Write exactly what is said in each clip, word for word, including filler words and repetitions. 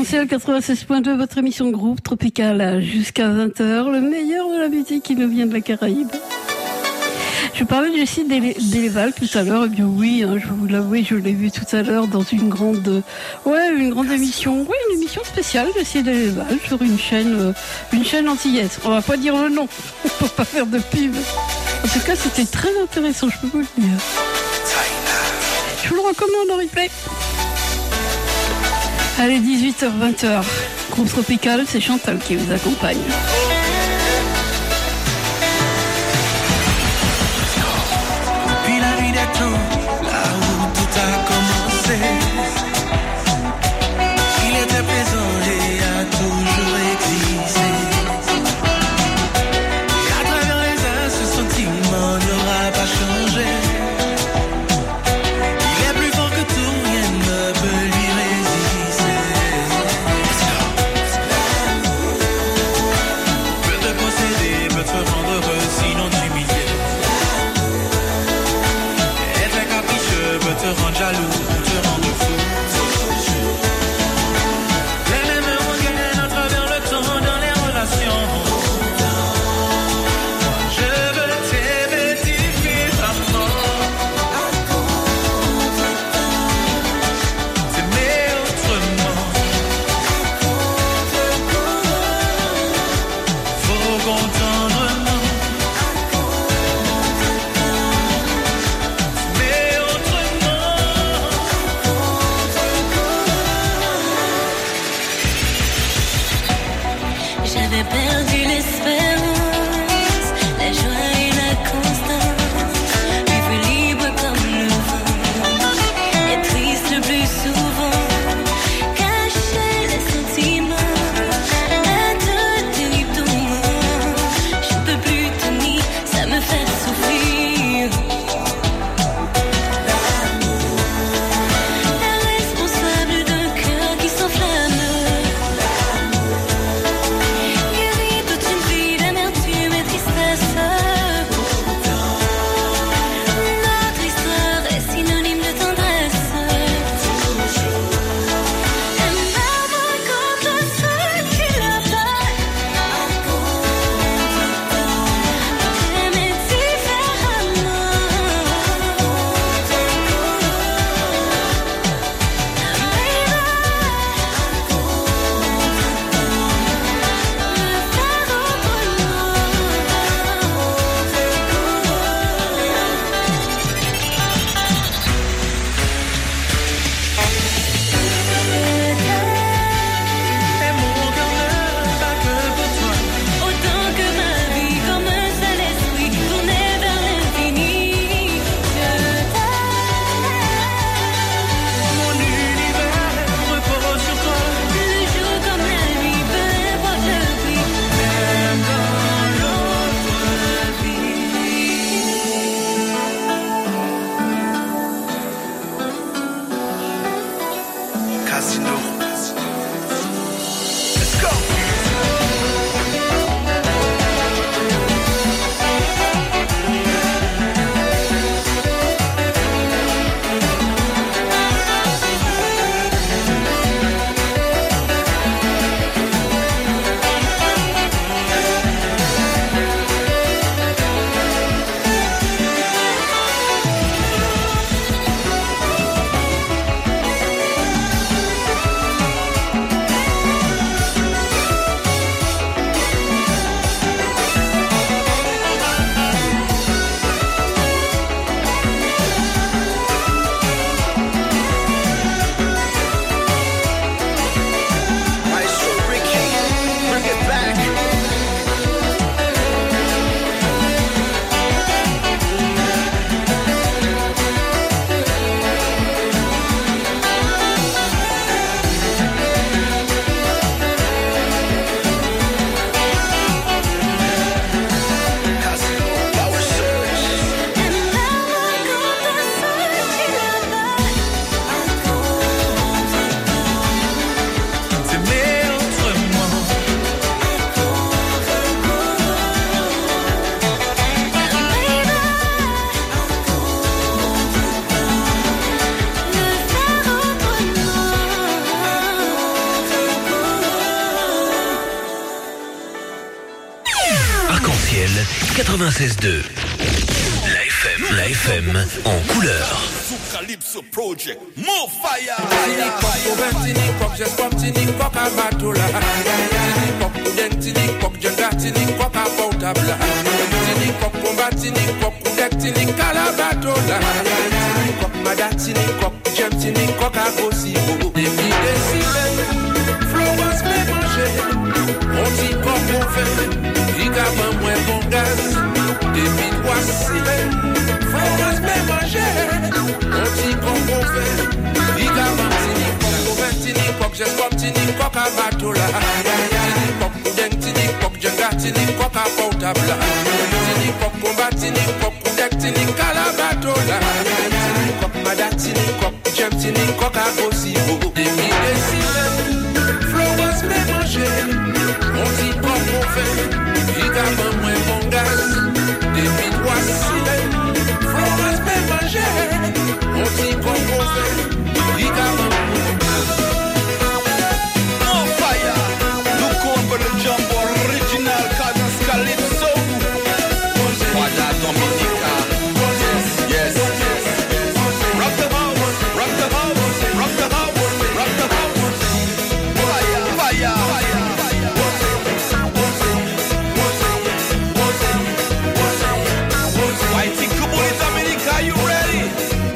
Essentiel quatre-vingt-seize point deux, votre émission de groupe Tropical jusqu'à vingt heures, le meilleur de la musique qui nous vient de la Caraïbe. Je parlais de Jessie Deléval tout à l'heure, et bien oui, hein, je vais vous l'avouer, je l'ai vu tout à l'heure dans une grande, ouais, une grande émission, ouais, une émission spéciale Jessie Deléval sur une chaîne, euh, une chaîne antillaise. On va pas dire le nom, on peut pas faire de pub. En tout cas, c'était très intéressant, je peux vous le dire. Je vous le recommande en replay. Allez, dix-huit heures vingt heures, groupe Tropical, c'est Chantal qui vous accompagne. Depuis la nuit des temps, là où tout a commencé, il était présent et a toujours existé. Et à travers les âges, ce sentiment n'aura pas changé. Il est plus fort que tout, rien ne peut lui résister. Peut te posséder, peut te rendre heureux, sinon t'humilier. Être capricieux peut te rendre jaloux, te rendre fou. Les mêmes regains à travers le temps dans les relations. Je veux t'aimer différemment. T'aimer autrement. Faut qu'on tendrement. T'aimer autrement. J'avais perdu l'espérance, la joie et la constance. Vivre libre comme le vent, et triste le plus souvent. Cacher les sentiments, à tout terrible tourment. Arc-en-ciel quatre-vingt-seize deux. La F M, la F M en couleur. Calypso Project, more fire. Just come to the coca batola. Tini pop, den tini pop, janga tini coca potable. Tini pop, combat tini pop, dek tini calabatola. Tini pop, madame tini pop, jam tini coca possible. Depuis des cils, flowers mais manger. On dit pas qu'on fait, également moins bon gaz. Depuis trois cils, flowers mais manger. On dit pas qu'on fait, également moins bon gaz. Jumbo original Cadence Calypso. Wada Dominica. Yes, yes, yes. Rock the house, rock the house, rock the house, rock the house. Fire, fire, fire, fire. Whitey Kubuli Dominica, you ready?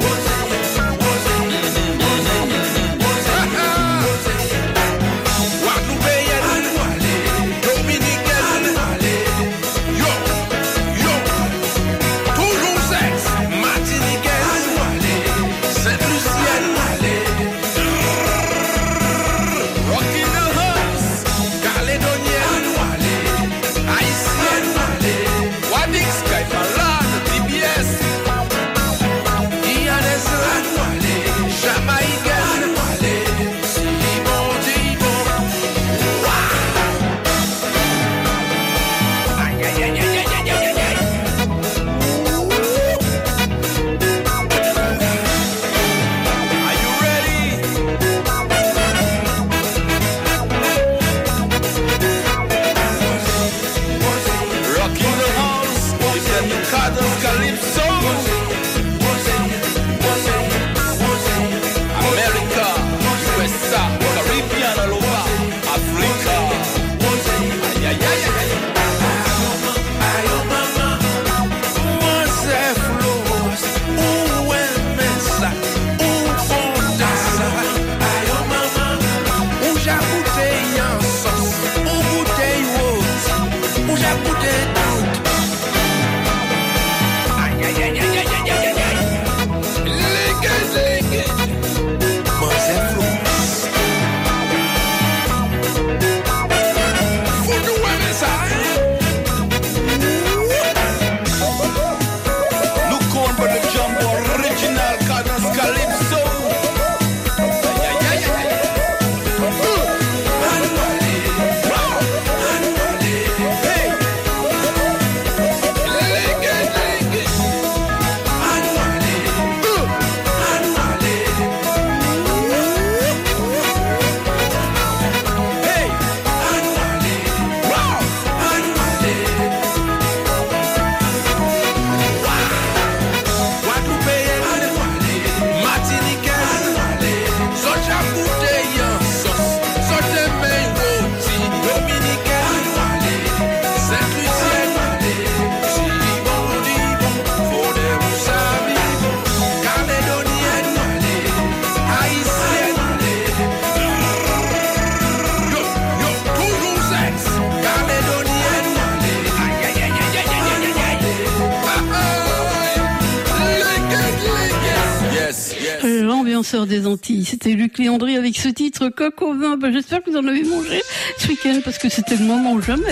L'ambianceur des Antilles, c'était Luc Léandri avec ce titre Coq au vin. Ben, j'espère que vous en avez mangé ce week-end parce que c'était le moment ou jamais.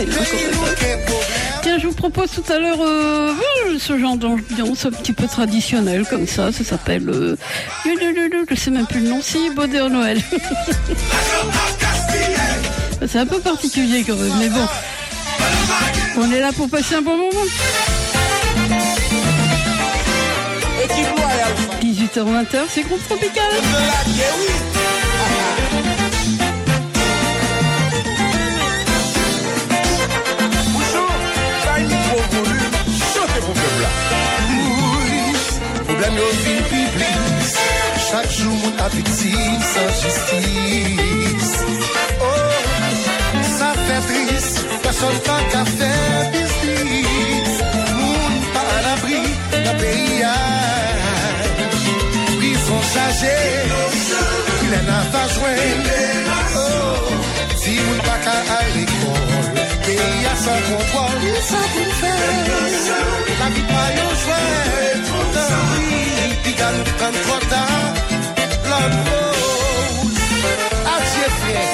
Tiens, je vous propose tout à l'heure euh, ce genre d'ambiance un petit peu traditionnel comme ça. Ça s'appelle, euh, je sais même plus le nom, si Baudeur Noël. C'est un peu particulier quand même, mais bon, on est là pour passer un bon moment. dix-huit heures vingt, c'est Groupe Tropical. Bonjour, problème yo vin public. Chaque jour mon a victime sans justice. Oh, ça fait triste, personne pas qu'à faire business. Moun pas à l'abri d'un pays. Prison chargée, il en a pas joué. Oh, si moun pas qu'à à l'école, pays a sans contrôle. Ça qu'on fait, la vie pas yon jouet. Puis gagne quand trop tard, l'homme pose. Adieu frère.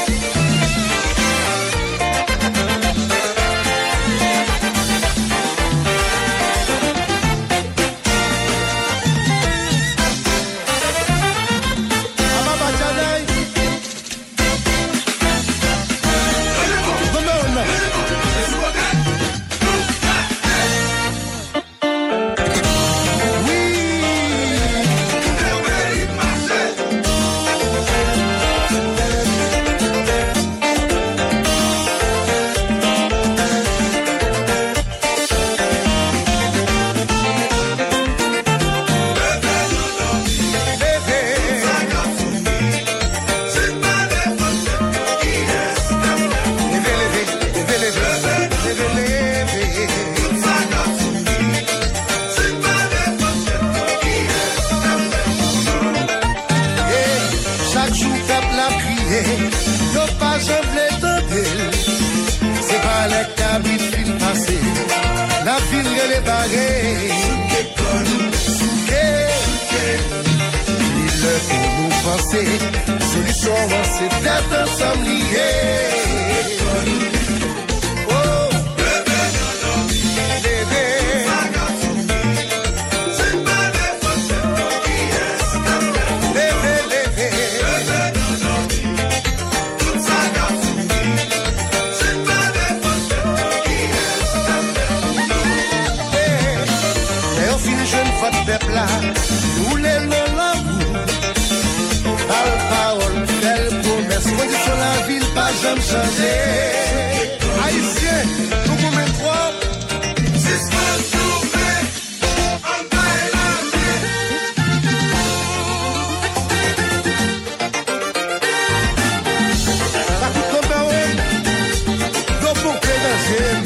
Solution, c'est d'être ensemble liés. Oh, bébé, bébé, c'est pas des fautes qui est. Bébé, bébé, tout ça garçon, c'est pas des fautes qui est. Et au fil jeune fois de peuple là, nous les parole, belle promesse, condition la ville, pas jamais changé. Haïtien, nous pouvons croire, c'est ce qu'on trouve, on taille la vie. Ça coûte comme un homme, donc pour que j'aime.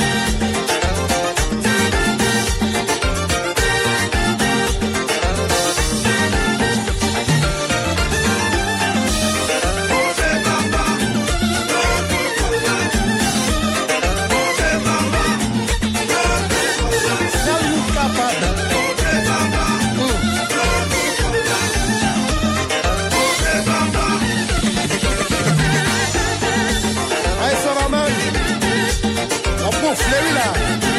Fleury là.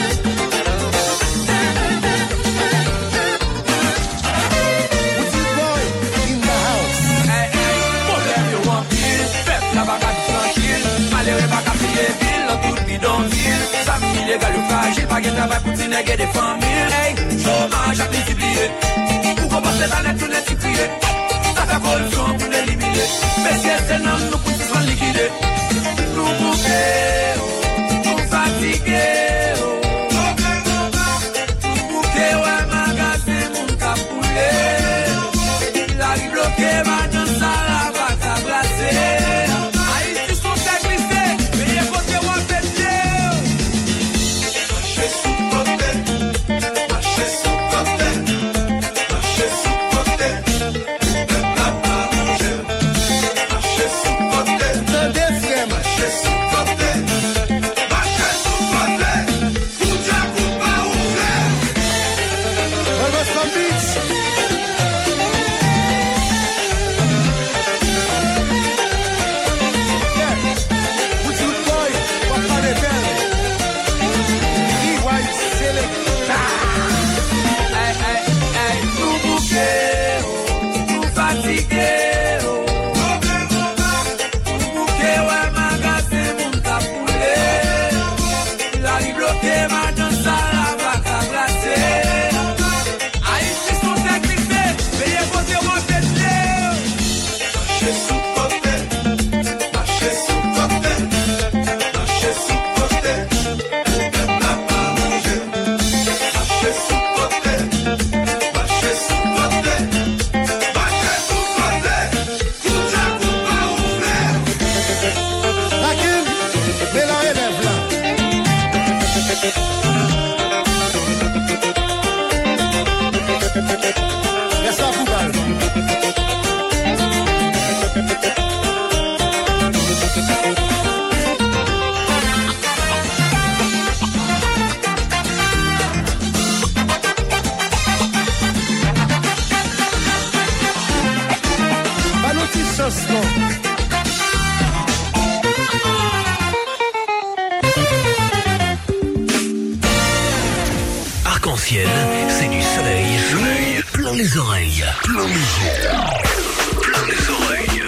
Woodsy boy in the house. Hey, hey, problème yo en pile, peuple la bagarre tranquille, malheureux pas qu'à payer ville, dans tout bidonville, ça illégal ou fragile, pas de travail pour t'y néguer des familles. Hey, chômage à multiplier, pour commencer la net tout n'est crié, ça fait corruption pour l'éliminer, mais si c'est non nous pour se liquider, nous bouquer. Fatigué, oh, bouquet, ouais, magasin, mon capoulé. La vie bloquée, maintenant, ça la va t'abrasser. Haïti sont éclissés, mais les côtés, ouais, pété. Marchez sous côté, marchez sous côté, marchez sous côté. Le papa rouge, marchez sous côté. Marchez sous côté. arc-en-ciel, c'est du soleil, soleil, plein les oreilles, plein les yeux, plein les oreilles.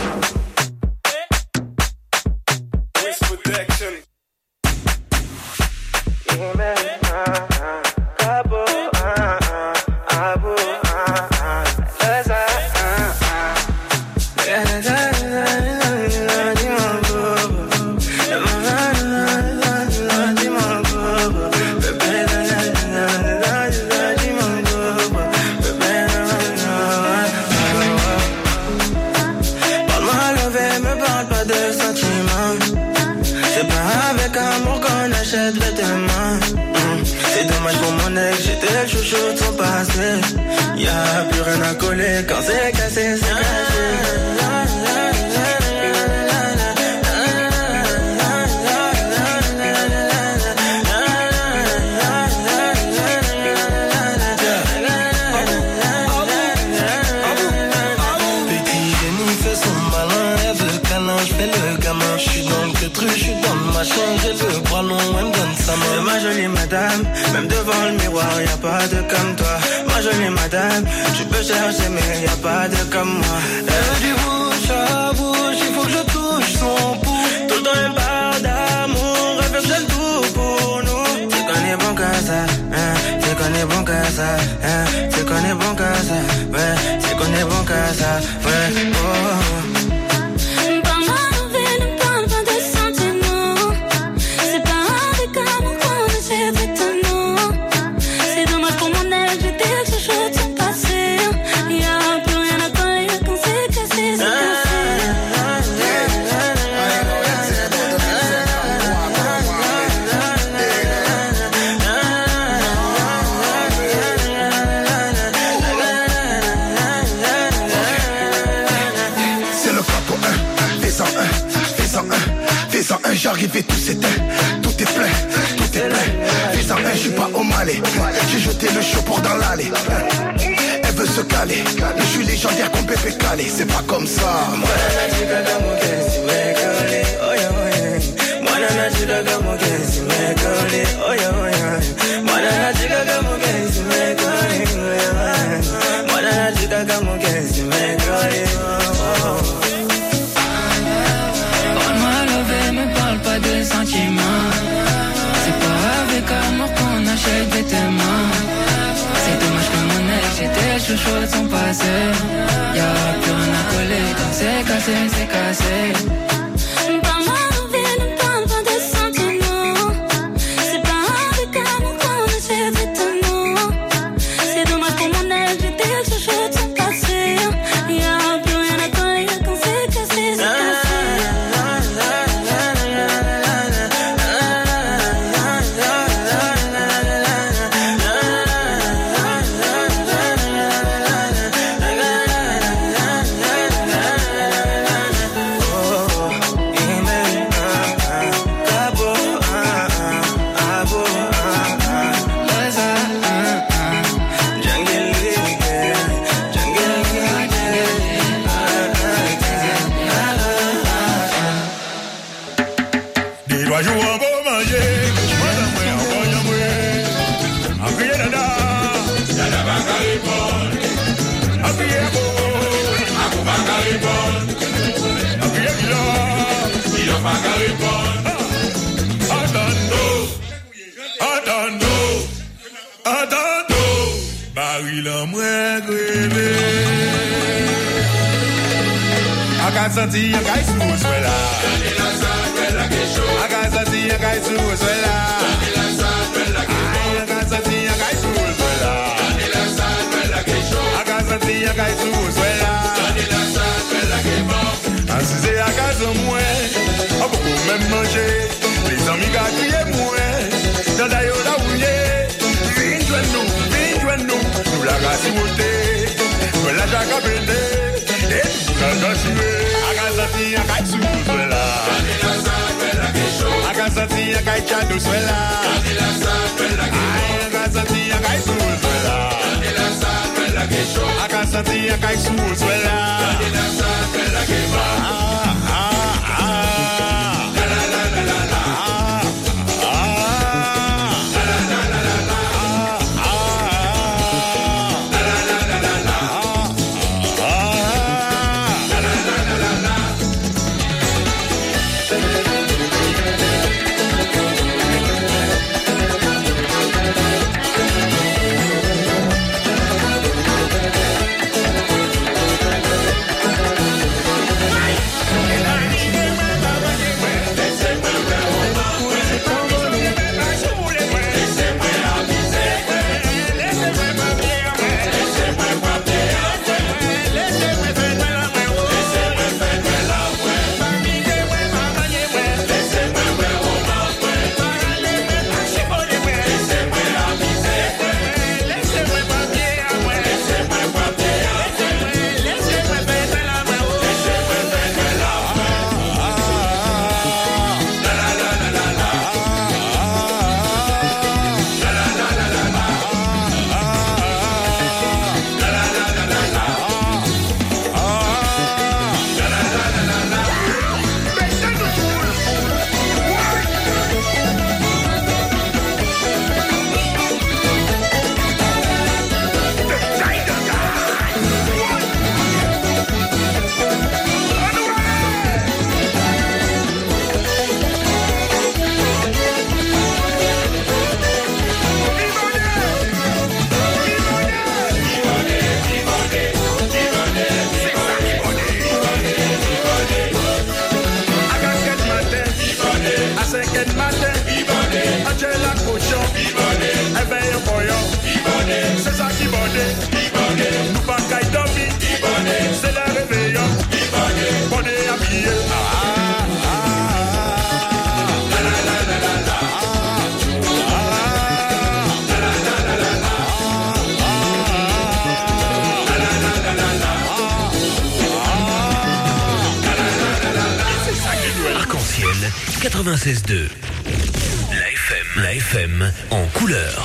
C'est dommage pour mon ex, j'étais le chouchou de son passé. Y'a plus rien à coller quand c'est cassé, c'est cassé. Petit génie fait son malin, elle veut câlin, j'fais le gamin. J'suis dans le truc, j'suis dans le machin, j'ai le bras long, elle me donne sa main. Ma jolie madame, même devant le miroir, y'a pas de comme toi. Ma jolie madame, tu peux chercher mais y'a pas de comme moi. Elle veut du bouche à bouche, il faut que je touche son pouce. Tout le temps elle parle d'amour, elle fait le tout pour nous. C'est qu'on est bon qu'à ça, hein, c'est qu'on est bon qu'à ça, hein, c'est qu'on est bon qu'à ça, ouais, c'est qu'on est bon qu'à ça, ouais, oh. J'arrive et tout s'éteint, tout est plein, tout est plein. Fais en un, j'suis pas au Malais. J'ai jeté le chaud pour dans l'allée. Elle veut se caler, mais j'suis légendaire comme Pépé Calé. C'est pas comme ça. De sentiments, c'est pas avec amour qu'on achète des témoins. C'est dommage que mon ex, j'étais le chouchou de son passé. Y'a plus rien à coller quand c'est cassé, c'est cassé. Sati a guy su suela. A guy sati a guy su suela. A guy sati a guy su suela. A guy sati a guy su suela. Assisé à casa moi, a beaucoup même manger. Les amis gars crier moi. Dans d'ailleurs la ouillé. Viens joindre nous, viens joindre nous. Nous la race montée. Nous la jaca pendée. Et nous la danser. Agasati akai suela, Agasati akai chado suela, Agasati akai suela, Agasati akai suela. Ah ah ah, la la la la la, ah ah, la la la la la, ah quatre-vingt-seize deux. La F M, la F M en couleur.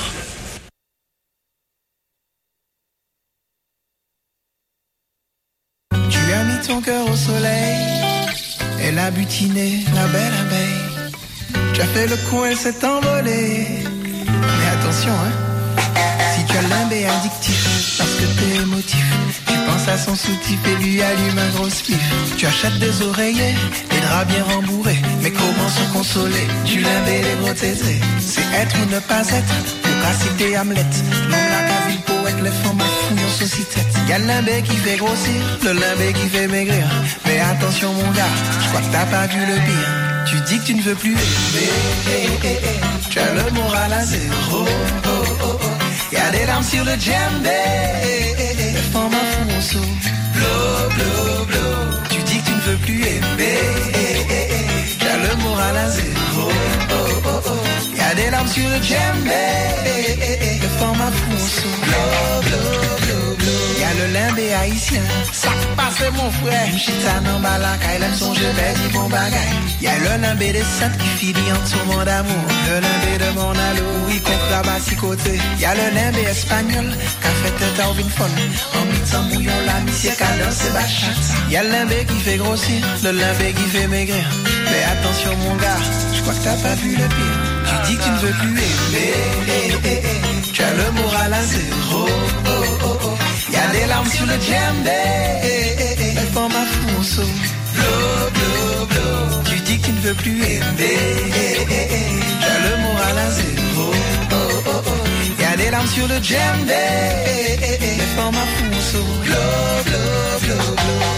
Tu as mis ton cœur au soleil, elle a butiné la belle abeille. Tu as fait le coup, elle s'est envolée. Mais attention, hein, si tu as l'imbé addictif, parce que t'es émotif, tu penses à son soutif et lui allume un gros spliff. Tu achètes des oreillers, des draps bien rembourrés, mais comment se consoler du limbé des gros tétés? C'est être ou ne pas être, ou qu'à citer Hamlet, l'homme la caville poète, les femmes à fouille en saucissette. Y'a le limbé qui fait grossir, le limbé qui fait maigrir. Mais attention mon gars, je crois que t'as pas vu le pire. Tu dis que tu ne veux plus aimer, eh, eh, eh. Tu as le moral à zéro, oh, oh, oh. Y'a des larmes sur le djembé, eh, eh, eh. Les femmes à fond au blow, blow, blow. Tu dis que tu ne veux plus aimer, eh, eh, eh. Tu as le moral à zéro, oh, oh, oh. Y'a des larmes sur le djembé, eh, eh, eh. Les femmes à fond au blow, blow, blow, blow. Y'a le limbé haïtien, ça passe mon frère. Mchita nan balaka, il aime son jeu, dit bon bagay. Y'a le limbé des saintes qui finit en tourment d'amour. Le limbé de mon alo, oui, qu'on crabe si côté. Y'a le limbé espagnol, qu'a fait tête à une folle. En mixant bouillon, la missie cadence et bachat. Y'a le limbé qui fait grossir, le limbé qui fait maigrir. Mais attention mon gars, je crois que t'as pas vu le pire. Tu dis que tu ne veux plus aimer, eh, eh, eh. Tu as le moral à zéro, oh, oh, oh. Y'a des larmes sur le djembé, eh, eh, eh. Les femmes à fonceau, blow, blow, blow. Tu dis que tu ne veux plus aimer, eh, eh, eh. Tu as le moral à zéro, oh, oh, oh. Y'a des larmes sur le djembé, eh, eh, eh. Les femmes à fonceau, blow, blow, blow, blow.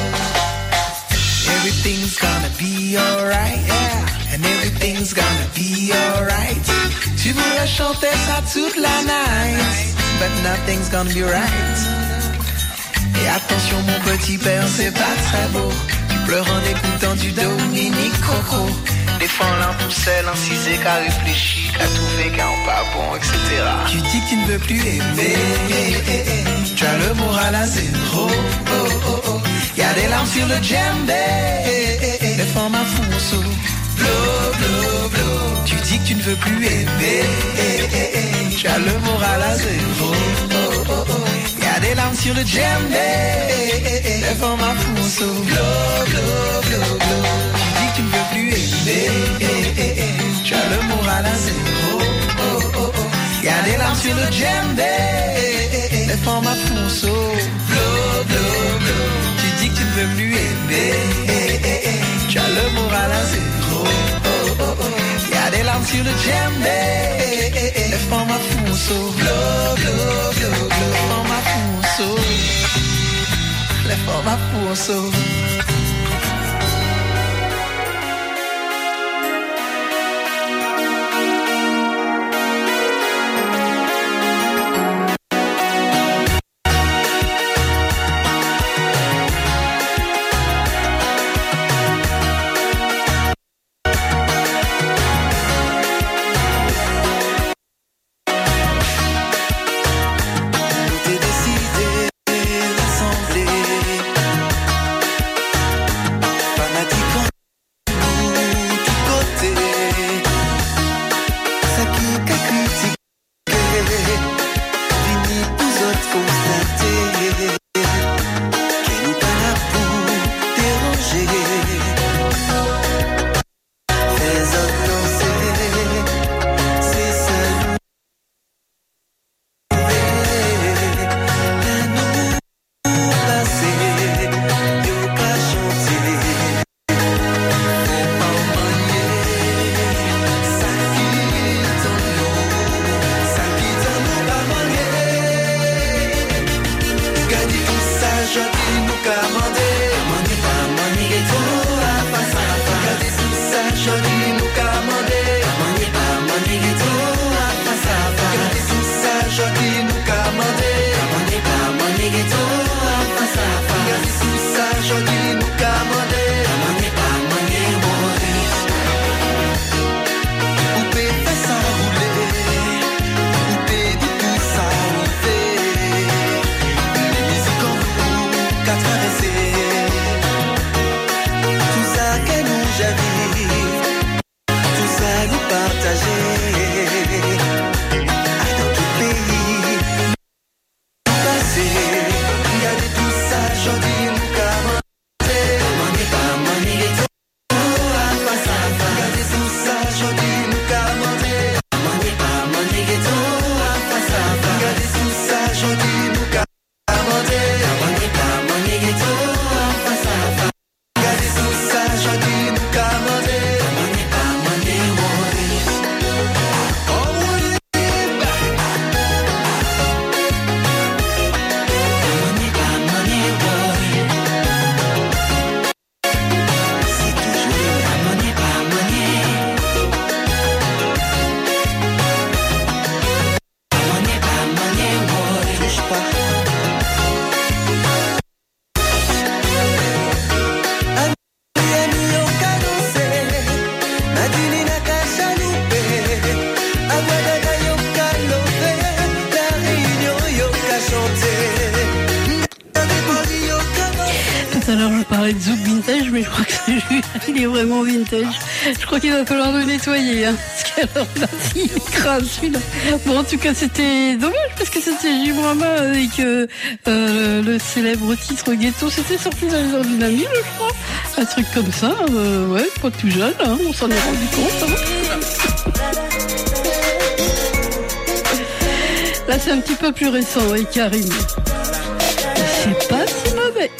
Everything's gonna be alright, yeah. And everything's gonna be alright. Tu voudrais chanter ça toute la night, but nothing's gonna be right. Et attention mon petit père, c'est pas très beau. Tu pleures en écoutant du Dominique Coco. Défends l'impousset, l'incisé, qu'a réfléchi, qu'a trouvé, qu'a pas bon, et cetera. Tu dis que tu ne veux plus aimer, eh, eh, eh. Tu as le moral à zéro, oh, oh, oh. Y'a des larmes sur le djembé, eh, eh, eh. Les femmes à fonceau, blow, blow, blow. Tu dis que tu ne veux plus aimer, eh, eh, eh. Tu as le moral à zéro, oh, oh, oh. Y'a des larmes sur le djembé, eh, eh, eh. Les femmes à fonceau, blow, blow, blow, blow. Tu dis que tu ne veux plus aimer, eh, eh, eh. Tu as le moral à zéro, oh, oh, oh. Y'a des larmes sur le djembé, eh, eh, eh. Les femmes à fonceau, blow, blow, blow. Tu dis que tu ne veux plus aimer, eh, eh, eh. Tu as le moral à zéro, oh, oh, oh. Y'a des larmes sur le djembé, eh, eh, eh. Les femmes à fonceau, blow, blow, blow, blow. Les femmes à fonceau, les femmes à fonceau. parlait de Zouk vintage, mais je crois que celui-là, il est vraiment vintage. Je crois qu'il va falloir le nettoyer, hein, parce qu'alors là, il crase celui-là. Bon, en tout cas, c'était dommage, parce que c'était Gibrama avec euh, euh, le célèbre titre Ghetto. C'était sorti dans les heures d'une amie, je crois. Un truc comme ça, euh, ouais, pas tout jeune, hein, on s'en est rendu compte. Hein. Là, c'est un petit peu plus récent, avec Karim. C'est pas si mauvais.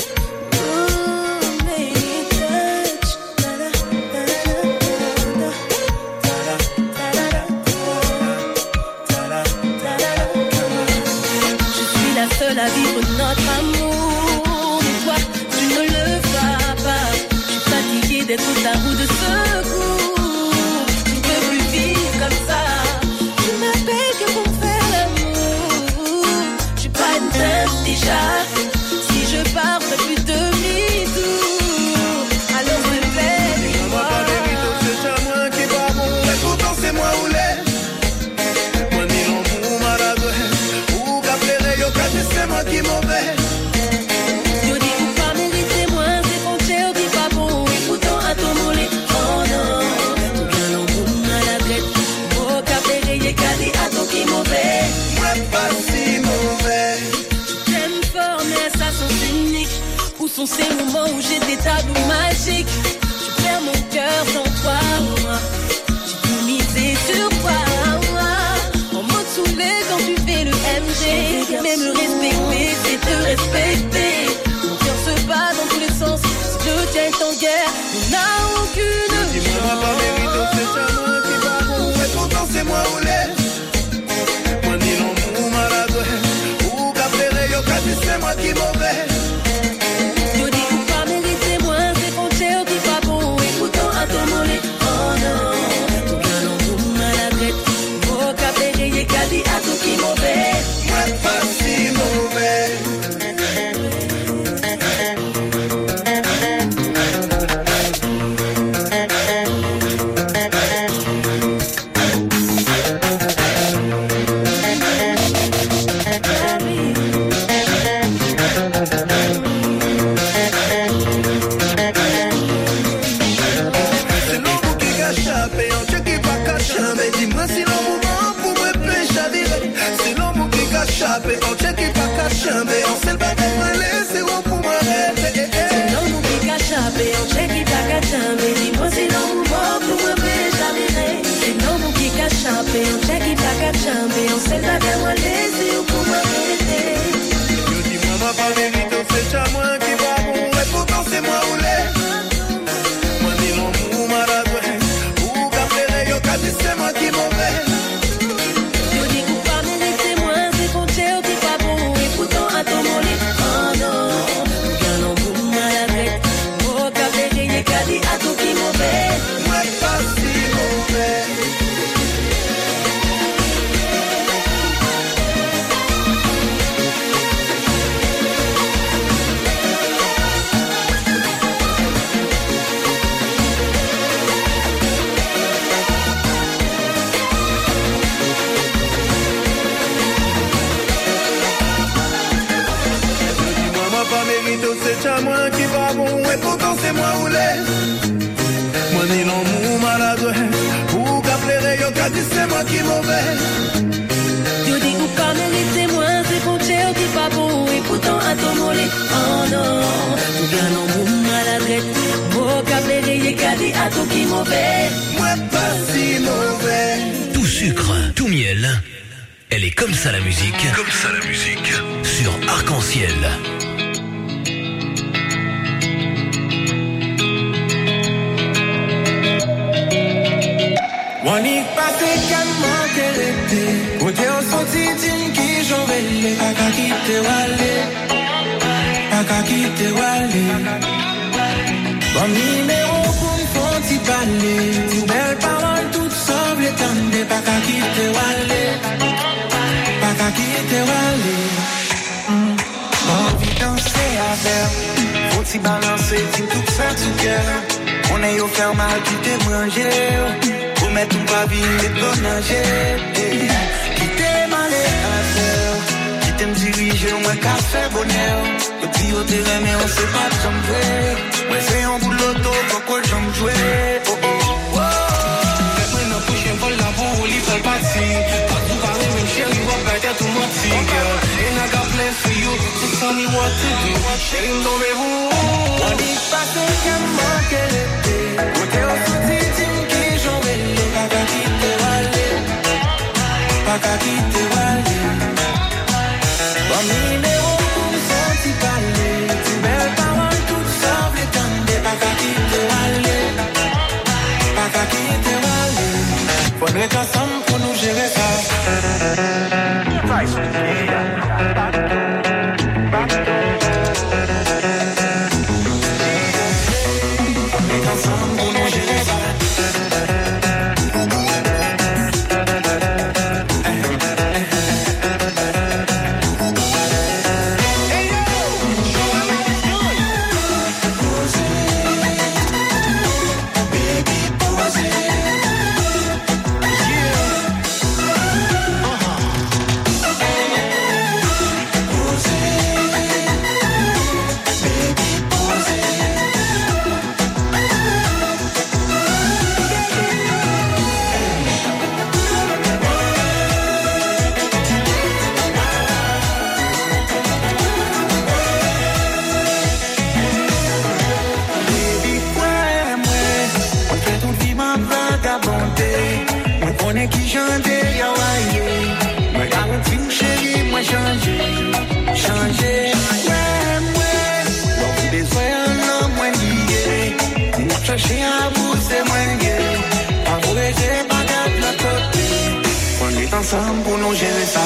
Je suis la seule à vivre notre amour. Mais toi, tu ne le vas pas. Je suis fatiguée d'être ta roue de secours. Je ne peux plus vivre comme ça. Tu m'appelles que pour faire l'amour. Je suis pas une teinte déjà. Si je pars, fais plus demi-tour. Alors s'il te plaît, dis-moi. C'est à moi qui va bon. Mais pourtant c'est moi où l'est. Moi ni l'amour malade. Ou qu'à pleurer, yo qu'à dire c'est moi qui mauvais. Yo dis ou pas mériter moins, c'est ton chéo qui pas bon. Et pourtant à ton mollet, oh non. Ou bien l'amour malade. Oh qu'à pleurer, y'a qu'à dire à ton qui mauvais. Moi pas si mauvais. J'aime fort, mais ça sens unique. Où sont ces moments où j'ai des tableaux magiques? Je perds mon cœur sans toi, moi. J'ai tout misé sur toi, moi. En mode saoulé quand tu fais le M G. Mais me respecter, c'est te respecter. Mon cœur se bat dans tous les sens. Si je tiens est en guerre, on n'a aucune Dis-moi pas mérite, c'est à moi qui va bon. Mais pourtant c'est moi où l'est. Moi ni l'amour malade. Ou qu'à pleurer, yo qu'à dire c'est moi qui mauvais. Yo dis ou pas mériter moins, c'est ton chéo qui pas bon. Et pourtant à ton mollet, oh non. Ou bien l'amour malade. Oh qu'à pleurer, y'a qu'à dire à tout qui mauvais. Moi pas si mauvais. C'est l'amour qui gâche à paix, on check qui pas cache. Mais dis-moi si l'amour ment pour me pécher à virer. C'est l'amour qui gâche à paix, on check qui pas cache. Mais on sait le bâtiment pour me laisser ou pour m'arrêter. C'est l'amour qui cache à paix, on check qui pas cache. Mais dis-moi si l'amour mort pour me pécher à virer. C'est l'amour qui cache à paix, on check qui pas cache. Mais on sait le bâtiment pour me laisser ou pour m'arrêter. Yo dis-moi ma pas mérite, c'est à moi qui va bon. Mais pourtant c'est moi où l'est. Moi ni l'amour malade. Ou qu'à pleurer, yo qu'à dire c'est moi qui mauvais. Yo dis ou pas mériter moins, c'est ton chéo qui pas bon. Et pourtant à ton mollet, oh non. Ou bien l'amour malade. Oh qu'à pleurer, y'a qu'à dire à tout qui mauvais. Moi pas si mauvais. Dis-moi ma pas mérite, c'est à moi qui va bon. Et pourtant c'est moi où l'est. Moi ni l'amour malade. Ou qu'à pleurer, yo qu'à dire c'est moi qui mauvais. Yo dis ou pas mériter moins, c'est ton chéo qui pas bon. Et pourtant à ton mollet, oh non. Ou bien l'amour maladresse. Oh qu'à pleurer, y'a qu'à dire à tout qui mauvais. Moi pas si mauvais. Tout sucre, tout miel. Elle est comme ça la musique. Comme ça la musique. Sur Arc-en-Ciel. Mon y passe calmement qu'elle était. Côté au sorti d'une qui j'en vais. Pas qu'à quitter Wale. Pas qu'à quitter Wale. Bon numéro pour me faire t'y parler. Une belle parole toute sauve l'étendue. Pas qu'à quitter Wale. Pas qu'à quitter Wale. Bon, vite danser avec. Faut t'y balancer, t'y tout ça tout cœur. On est au faire mal, tout est brangé. Pour mettre ton papier et bon nager. Qui t'aime aller à faire. Qui t'aime diriger, au moins qu'à faire bonheur. Le plus haut terrain, mais on sait pas tromper. Moi c'est un bout de l'auto, pourquoi j'aime jouer? Oh oh, oh. Moi non plus j'aime pas la boue, il faut le parti. Pas tout parler, même chérie, va perdre tout mon petit girl. And I got plans for you, so tell me what to do. Chérie, dormez-vous. On dit pas ce qu'elle manque l'été. Côté au soutien, dis-moi qui j'en vais les. Pas qu'à quitter Walé. Pas qu'à quitter Walé. Bon numéro pour me sentir parler. Tu belles paroles, toutes sauf les tendez. Pas qu'à quitter Walé. Pas qu'à quitter Walé. Faudrait qu'ensemble pour nous gérer ça. Ensemble pour nous gérer ça.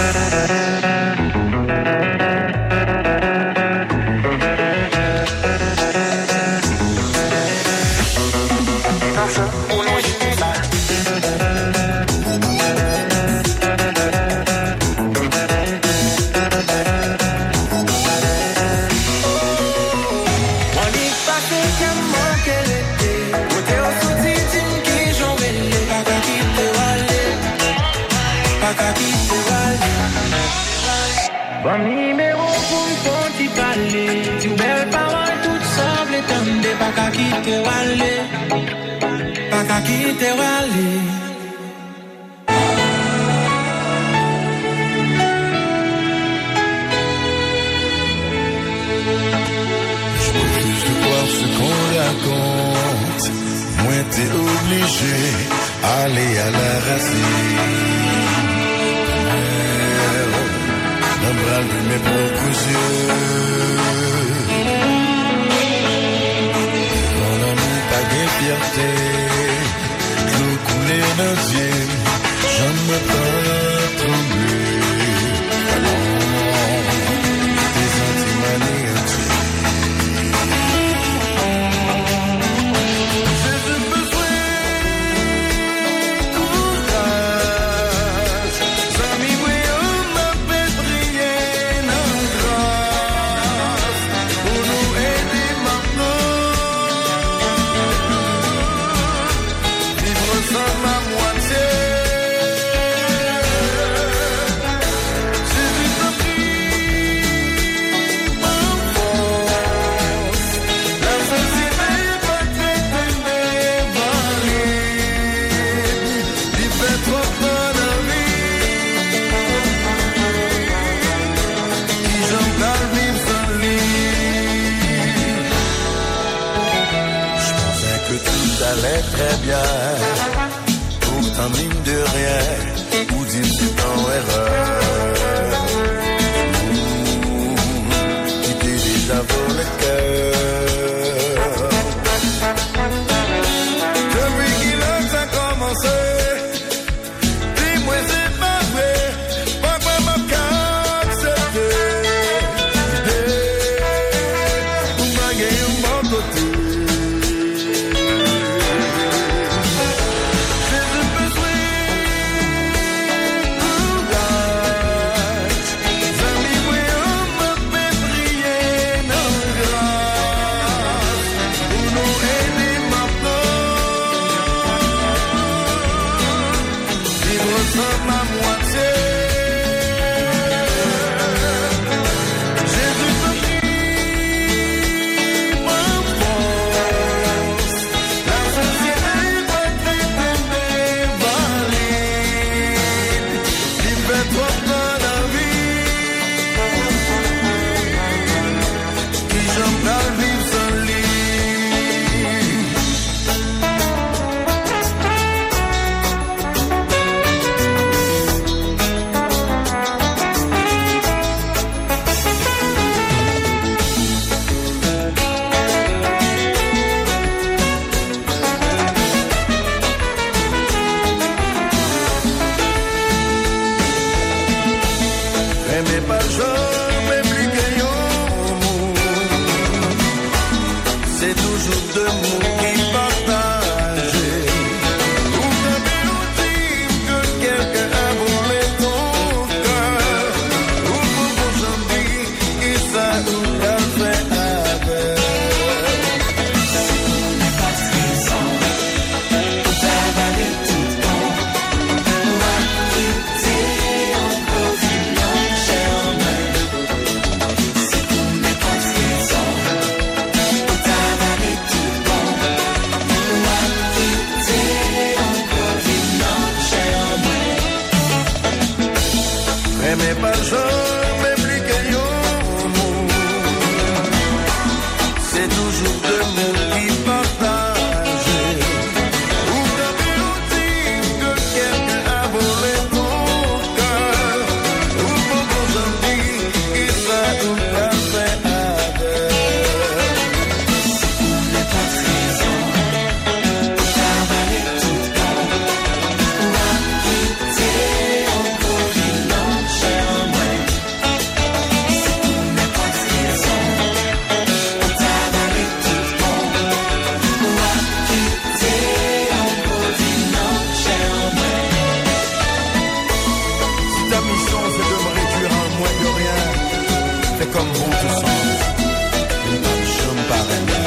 Bon numéro pour me sentir parler. Tu belles paroles, toutes semblent étendre. Pas qu'à quitter Walé. Pas qu'à quitter Walé. Je refuse de voir ce qu'on raconte. Moi t'es obligé aller à la racine. L'embral de mes propres yeux. Mon ami, pas de fierté. L'eau coulée dans Dieu. J'en me pas trembler. Alors, des sentiments négatifs. Très bien, pourtant mine de rien, ou dis c'est en erreur. Mmh, qui t'es déjà volé le cœur. Depuis qu'il a commencé, dis-moi c'est pas vrai, pas quoi m'a accepté. Ou m'a gagné un bon côté. mais pas jamais impliqué au monde. C'est toujours deux mots qui partagent. Ou de mélodie que quelqu'un a volé ton cœur. Ou pour vos amis, qui ça nous a fait avec. Mais pas jamais impliqué au monde. C'est toujours deux mots qui partagent. Ou de mélodie que quelqu'un a volé ton cœur. Ou pour vos amis qui ça nous a fait avec. On n'est pas raison. Ça va aller tout bon. Ou à quitter encore une autre. Comme vous tous ensemble, nous ne sommes pas rien.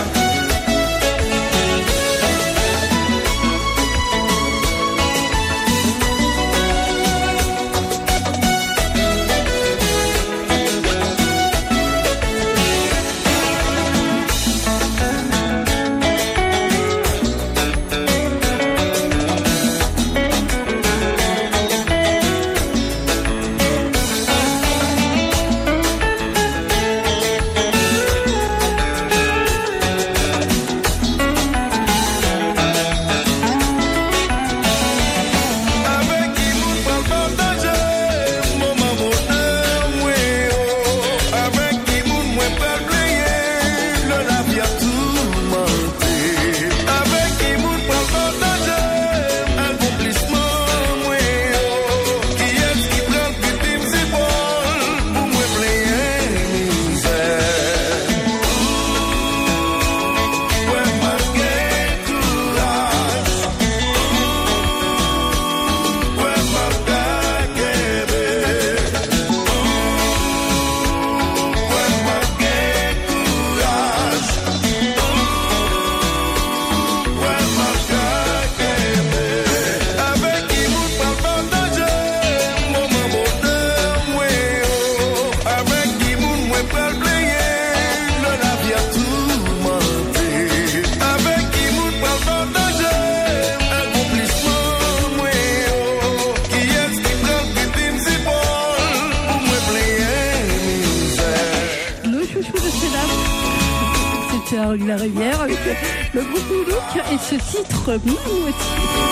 La Rivière avec le groupe Moulouk et ce titre Mamouati.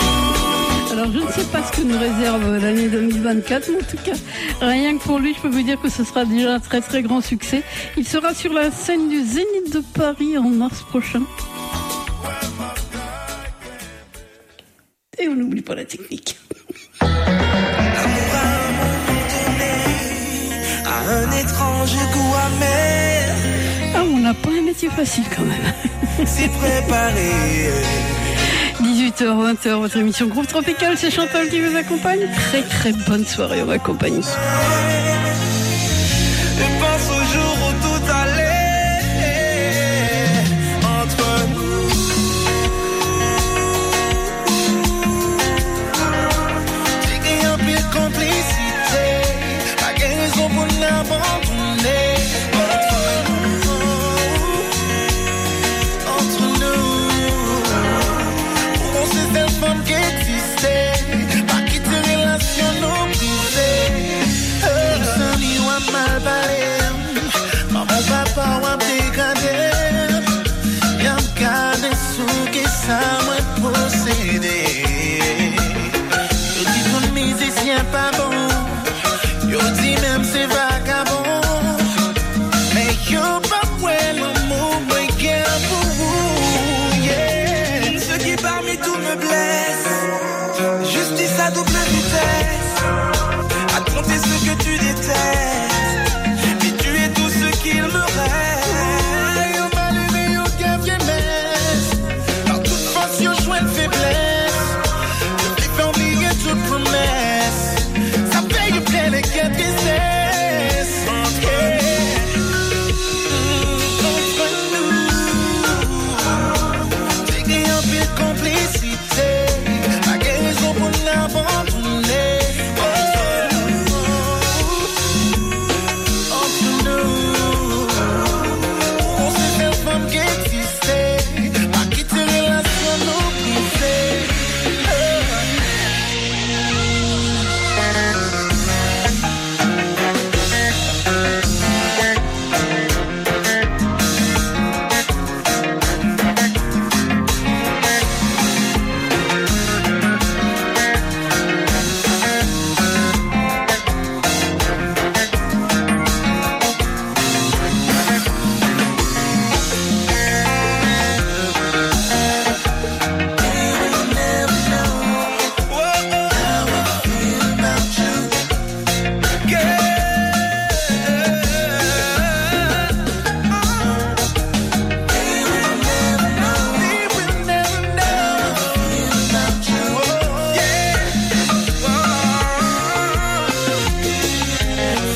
Alors je ne sais pas ce que nous réserve l'année deux mille vingt-quatre, mais en tout cas, rien que pour lui, je peux vous dire que ce sera déjà un très très grand succès. Il sera sur la scène du Zénith de Paris en mars prochain. Et on n'oublie pas la technique. L'amour a un moment donné, a un étrange goût amer. Ah, on n'a pas un métier facile quand même. C'est préparé. dix-huit heures, vingt heures, votre émission Groupe Tropical, c'est Chantal qui vous accompagne. Très très bonne soirée en ma compagnie. Je pense au jour où tout allait entre nous. J'ai gagné un peu de complicité, pas de raison pour n'abandonner. Femme qui existait, pas quitter relation non brisée. Une famille ou un mal parlé, maman papa ou un dégradé. Y'a gardé sous qui ça m'a possédé. Je dis ton musicien pas bon, yo dis même c'est vagabond. Mais yo pas ouais l'amour, mais qu'est pour vous, yeah. Ce qui parmi tout me blesse, justice à double vitesse, à compter ce que tu détestes.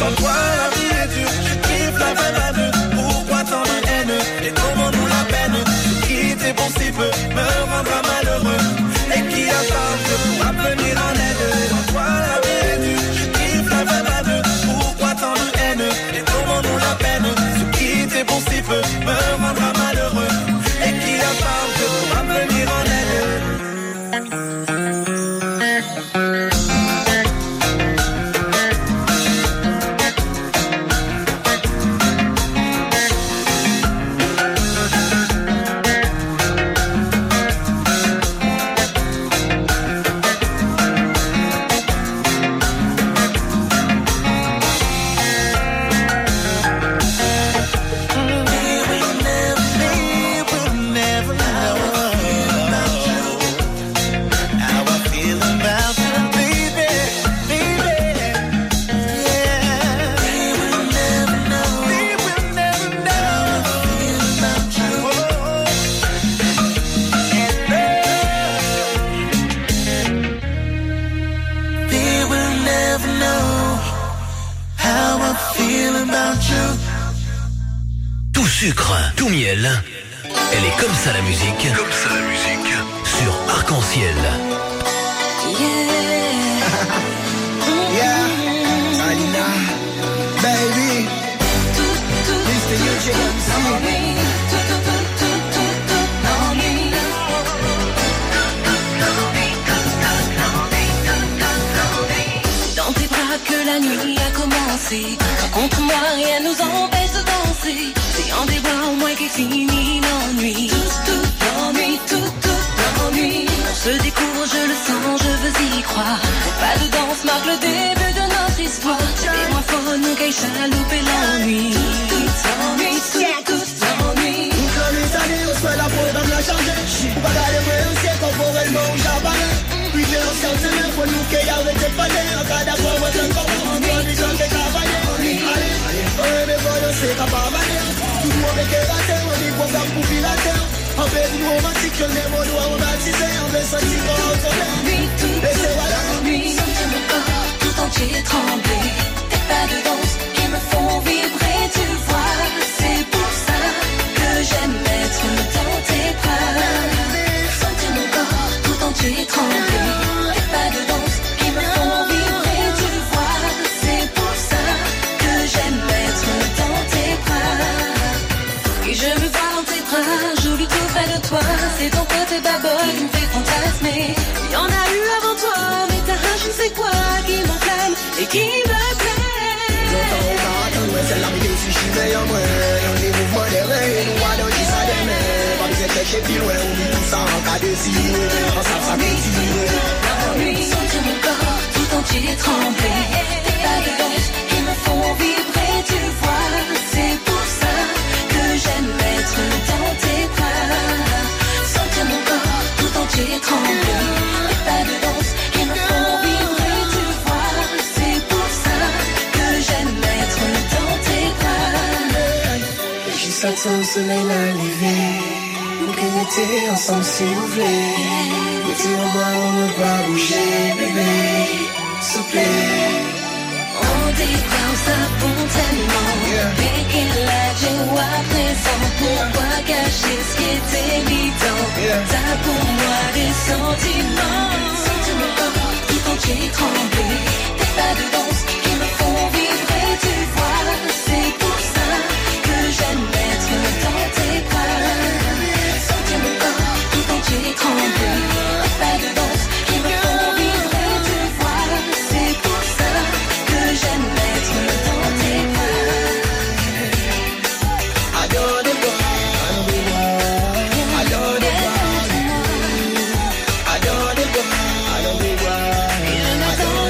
Sans toi la vie est dure, je kiffe la vibe à deux. Pourquoi tant de haine et comment nous la peine? Quitter pour si peu me rendra malheureux. Et qui attend que pourra venir en aide? Sans toi la vie est dure, je kiffe la vibe à deux. Pourquoi tant de haine et comment nous la peine? Se quitter pour si peu me rendra malheureux. Et qui attend que pourra venir en aide? Sucre, tout miel. Elle est comme ça la musique. Comme ça la musique. Sur Arc-en-Ciel. Yeah. Yeah. Alina, baby. mister Eugene, dans tes bras que la nuit a commencé. Contre moi, rien nous empêche de danser. C'est en des bras au moins qu'est fini l'ennui. Tout, tout l'ennui, tout, tout l'ennui. On se découvre, je le sens, je veux y croire. Pas de danse marque le début de notre histoire. Et moi fort, nous qu'aille chalouper l'ennui. Tout, tout l'ennui, tout, tout l'ennui. Nous quand les années, on se fait la programme la changer. Ou pas garder moi, on sait corporellement ou japonais. Puis j'ai un sentiment, faut nous qu'il y a avec des panais. En cas d'avoir votre corps, on doit lui donner des cavaliers. Allez, allez, mais voilà, c'est capable d'aller. Tout le monde est raté, on dit programme pour pirater. En fait, nous romantique, je n'ai mon doigt, on a tissé, on veut sentir qu'on se met. Et c'est voilà. Sentir mon corps tout entier trembler. Tes pas de danse qui me font vibrer, tu vois. C'est pour ça que j'aime être dans tes bras. Sentir mon corps tout entier trembler. Tes pas de danse qui me font vibrer, tu vois. C'est pour ça que j'aime être dans tes bras. Et je me vois dans tes bras, j'oublie tout près de toi. C'est ton côté babol qui me fait fantasmer. Il y en a eu avant toi, mais t'as un je ne sais quoi qui m'enflamme et qui me plaît. Longtemps on va attendre, mais c'est l'arrivée si je suis en moi. On est mouvement des reins, nous voyons qui ça des mains. Pas besoin de chercher plus loin, on vit tout ça en cas de si. On s'en ça m'étire. L'ennui, sentir mon corps tout entier trembler. Tes pas de danse qui me font vibrer, tu vois. C'est pour ça que j'aime être dans tes bras. Sentir mon corps tout entier trembler. Tes pas de danse qui me font vibrer, tu vois. C'est pour ça que j'aime être dans tes bras. Juste attendre le soleil l'arrivée. Nous qui étions ensemble si vous voulez. Mettez en moi, on ne va pas bouger, bébé. S'il vous plaît. On déclare ça spontanément. Mais quel âge ou à présent? Pourquoi cacher ce qui est évident? T'as pour moi des sentiments. Sentir mon corps tout entier trembler. Tes pas de danse qui me font vibrer, tu vois. C'est pour ça que j'aime être dans tes bras. Sentir mon corps tout entier trembler. Tes pas de danse qui me font vibrer, tu vois. C'est pour ça que j'aime être dans tes bras. Adore les bras, adore les bras, adore les bras, adore les bras, adore les bras.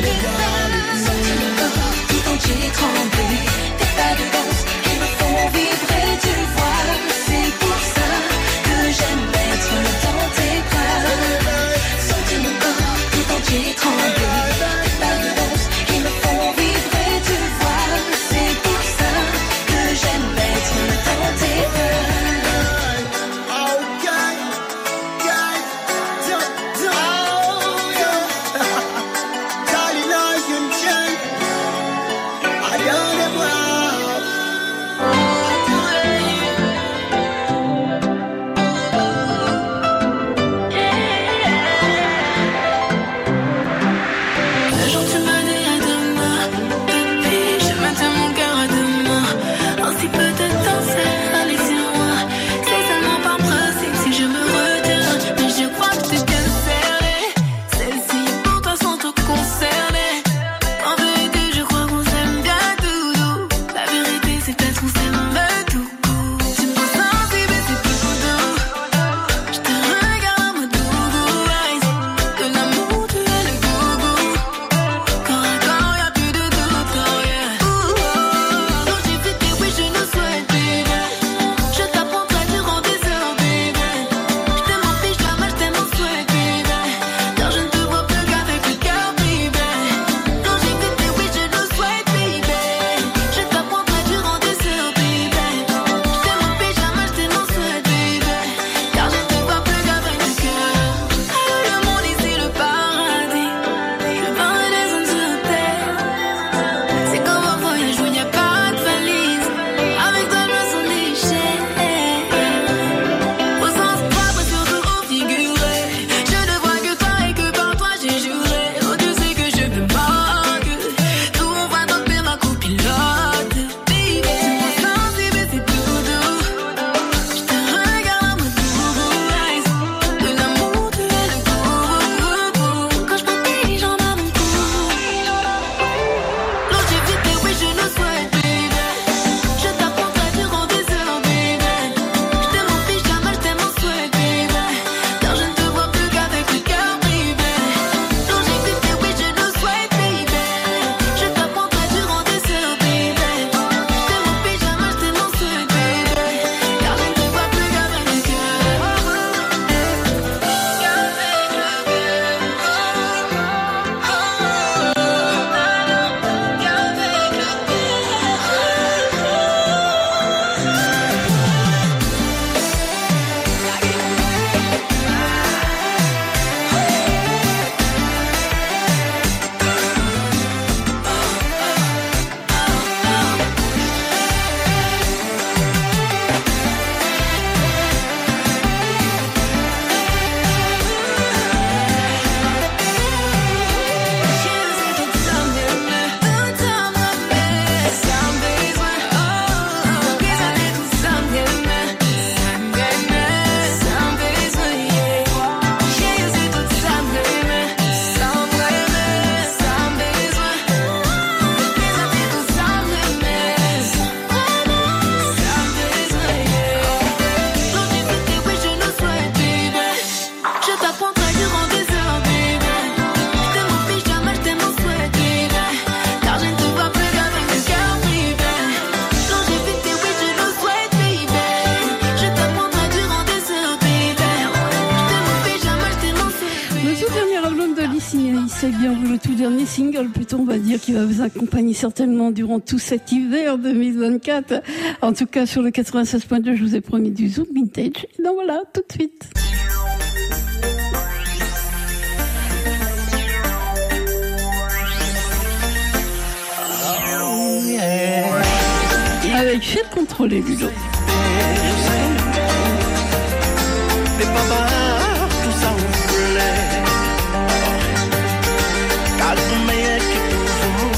dernier single, plutôt on va dire, qui va vous accompagner certainement durant tout cet hiver deux mille vingt-quatre. En tout cas, sur le quatre-vingt-seize point deux, je vous ai promis du Zouk Vintage. Et donc voilà, tout de suite. Oh, yeah. Avec Fiat Contrôlé, Ludo. Mais papa, tout ça on voulait. Car le meilleur qui toujours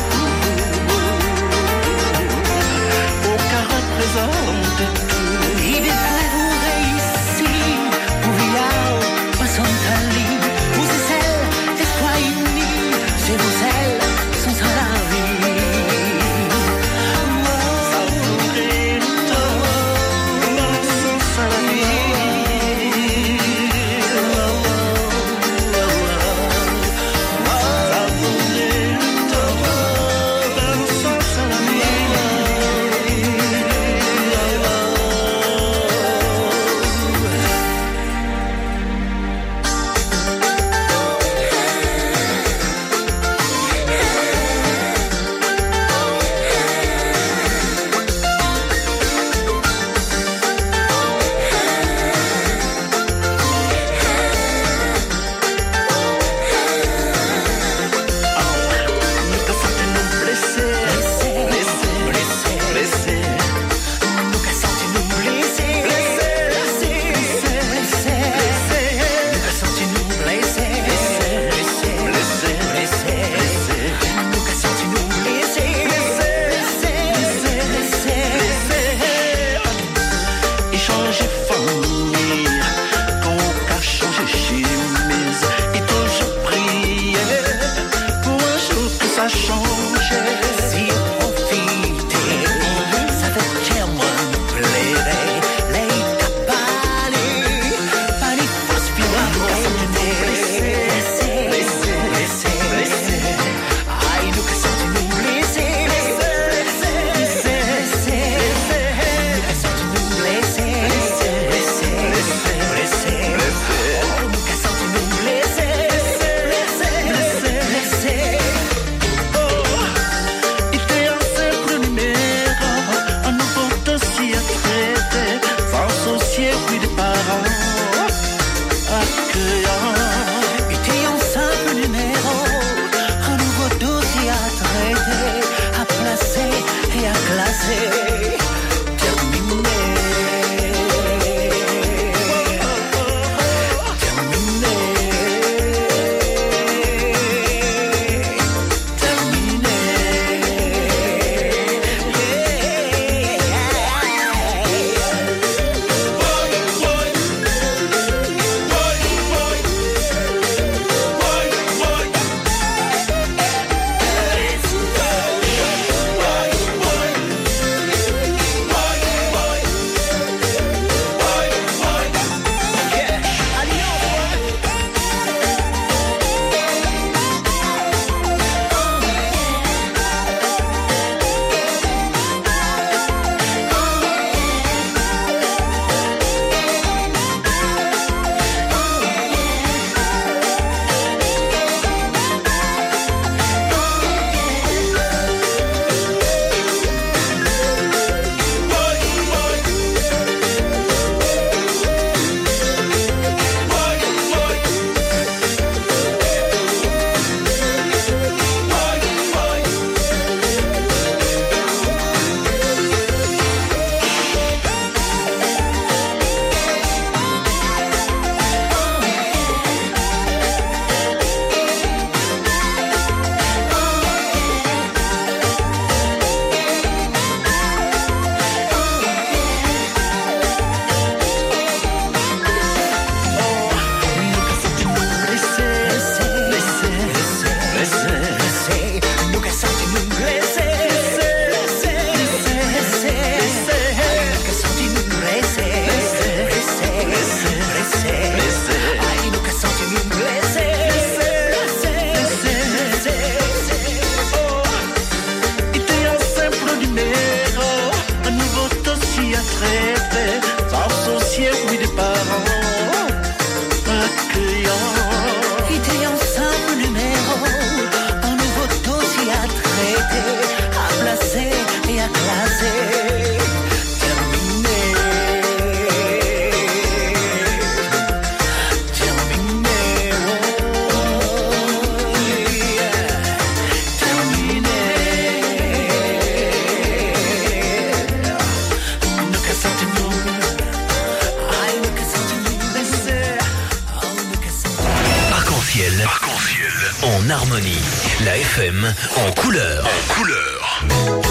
aucun représente tout. Il est vrai vous réussir, vous via, pas sans tali. Vous c'est celle, espoir uni, c'est vos ailes, sont sans la vie. Ça pourrait être dans le sens à la vie. Yes. à classer. Terminé. Terminé. Oh, yeah. Terminé. Nunca senti nulla. Ai, nunca senti nulla. Arc-en-ciel. Arc-en-ciel. En harmonie. La F M en couleur. En couleur.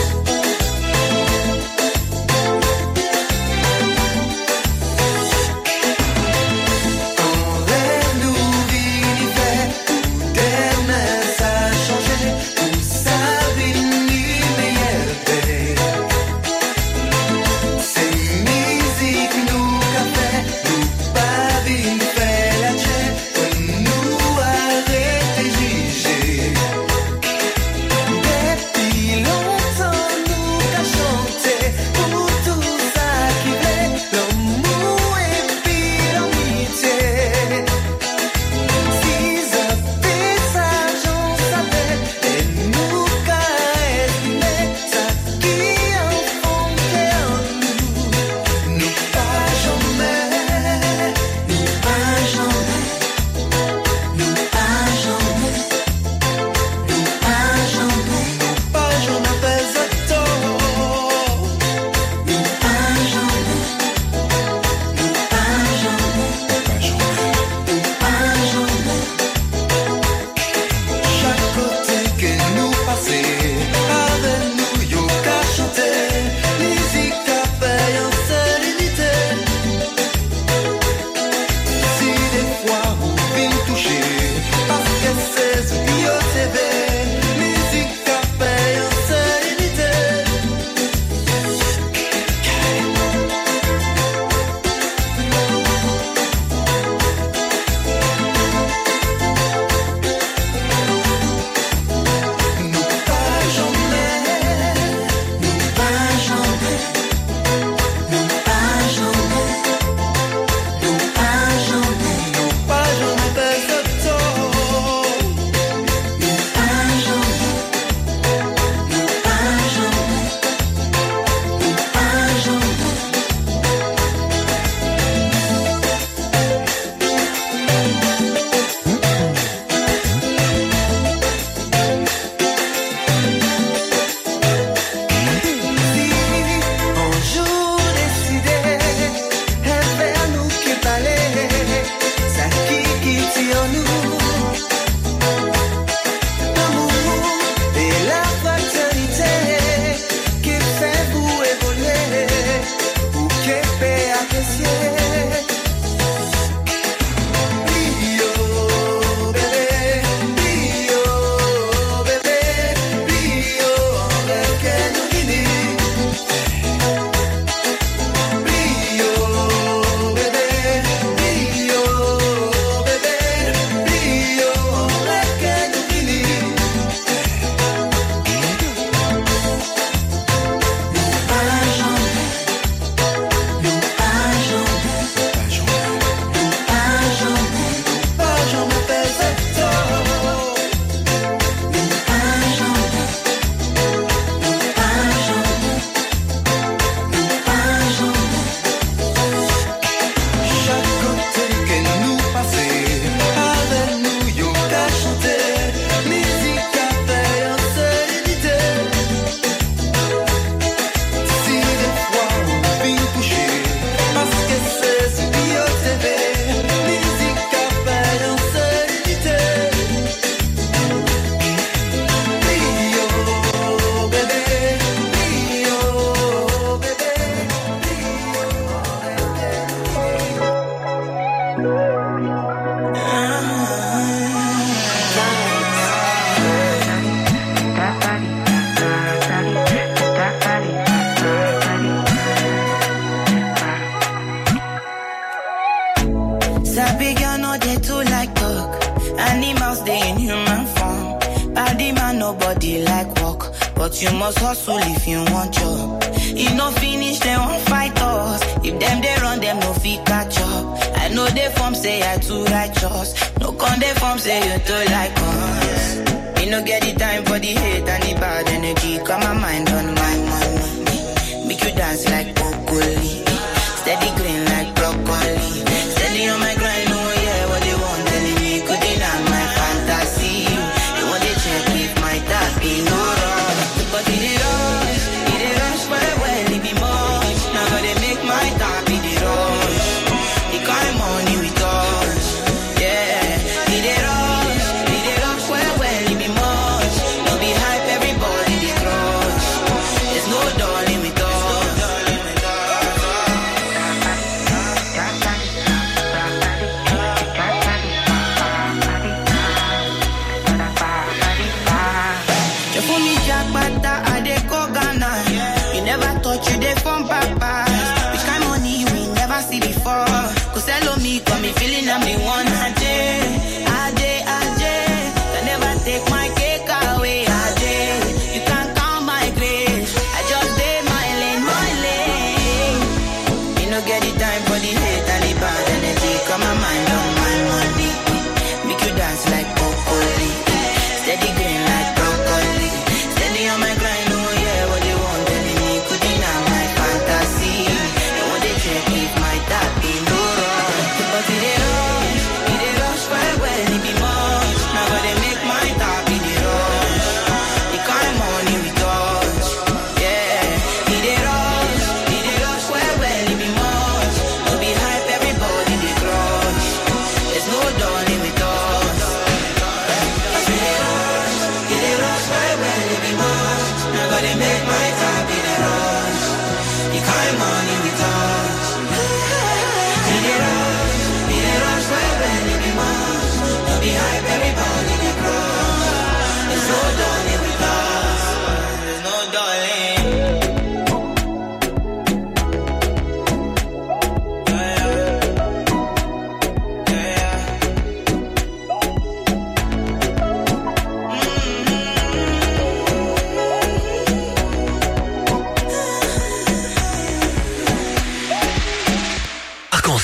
nobody like work, but you must hustle if you want job. You no finish, they won't fight us. If them they run, them no fit catch up. I know they form say I too righteous. No con they form say you too like us. Me no get the time for the hate and the bad energy. Got my mind on my money.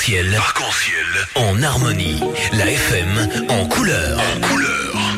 Arc-en-ciel. Arc-en-ciel. En harmonie. La F M en couleur. En couleur.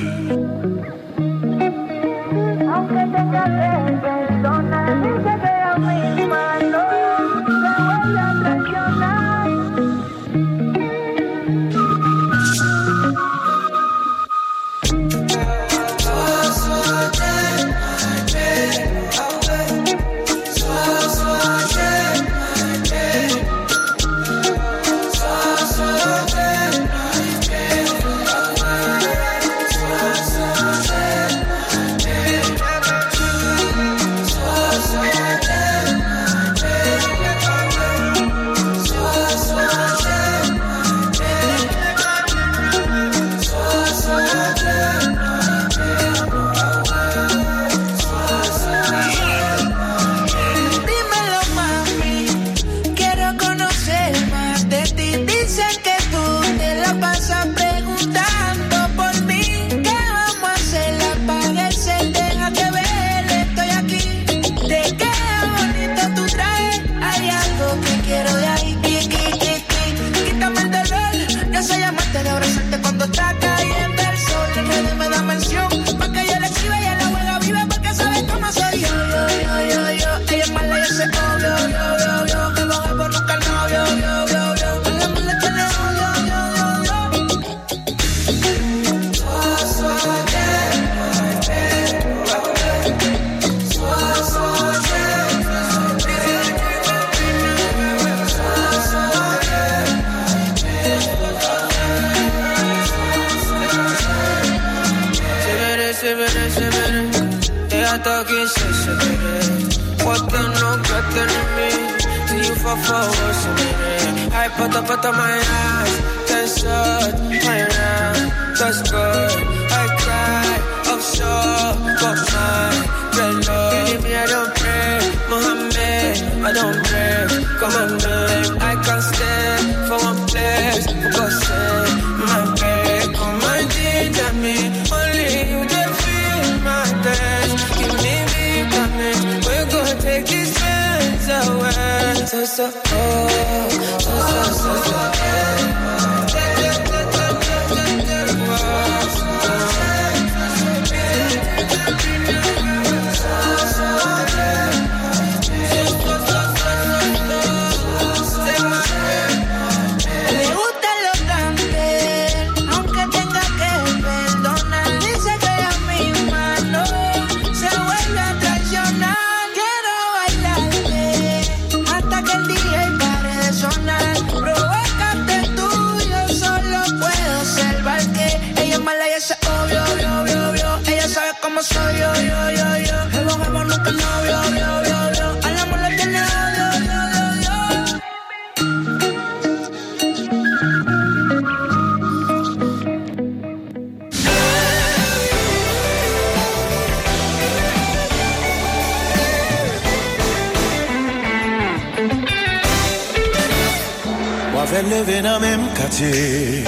Levé dans même quartier,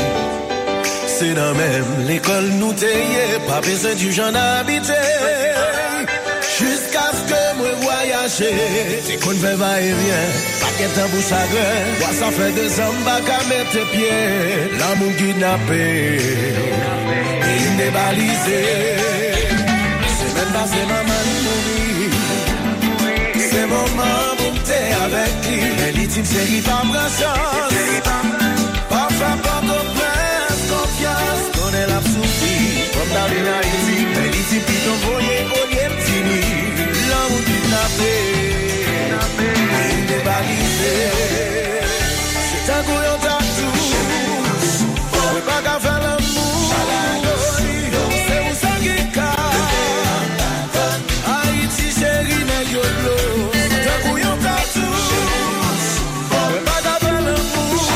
c'est dans même l'école nous t'ayez, pas besoin du genre d'habiter. Jusqu'à ce que moi voyager, c'est qu'on ne fait pas rien, pas qu'être un bout chagrin. Moi ça fait deux ans pas qu'à mettre tes pieds, l'amour kidnappé, et il débalisé. C'est même pas c'est maman mourir, c'est moment pour t'es avec lui. Mais l'ultime série pas ma chance. Parfois pas de presse, confiance, qu'on est la souffrir. Comme dans les Haïti, mais l'ultime qui t'envoyait au lieu de finir. L'amour kidnappé, et débalisé. C'est un couillon d'atout, on peut pas qu'à faire l'amour. C'est où ça qui casse, Haïti chérie, mais yo l'eau. C'est un couillon d'atout, on peut pas qu'à faire l'amour.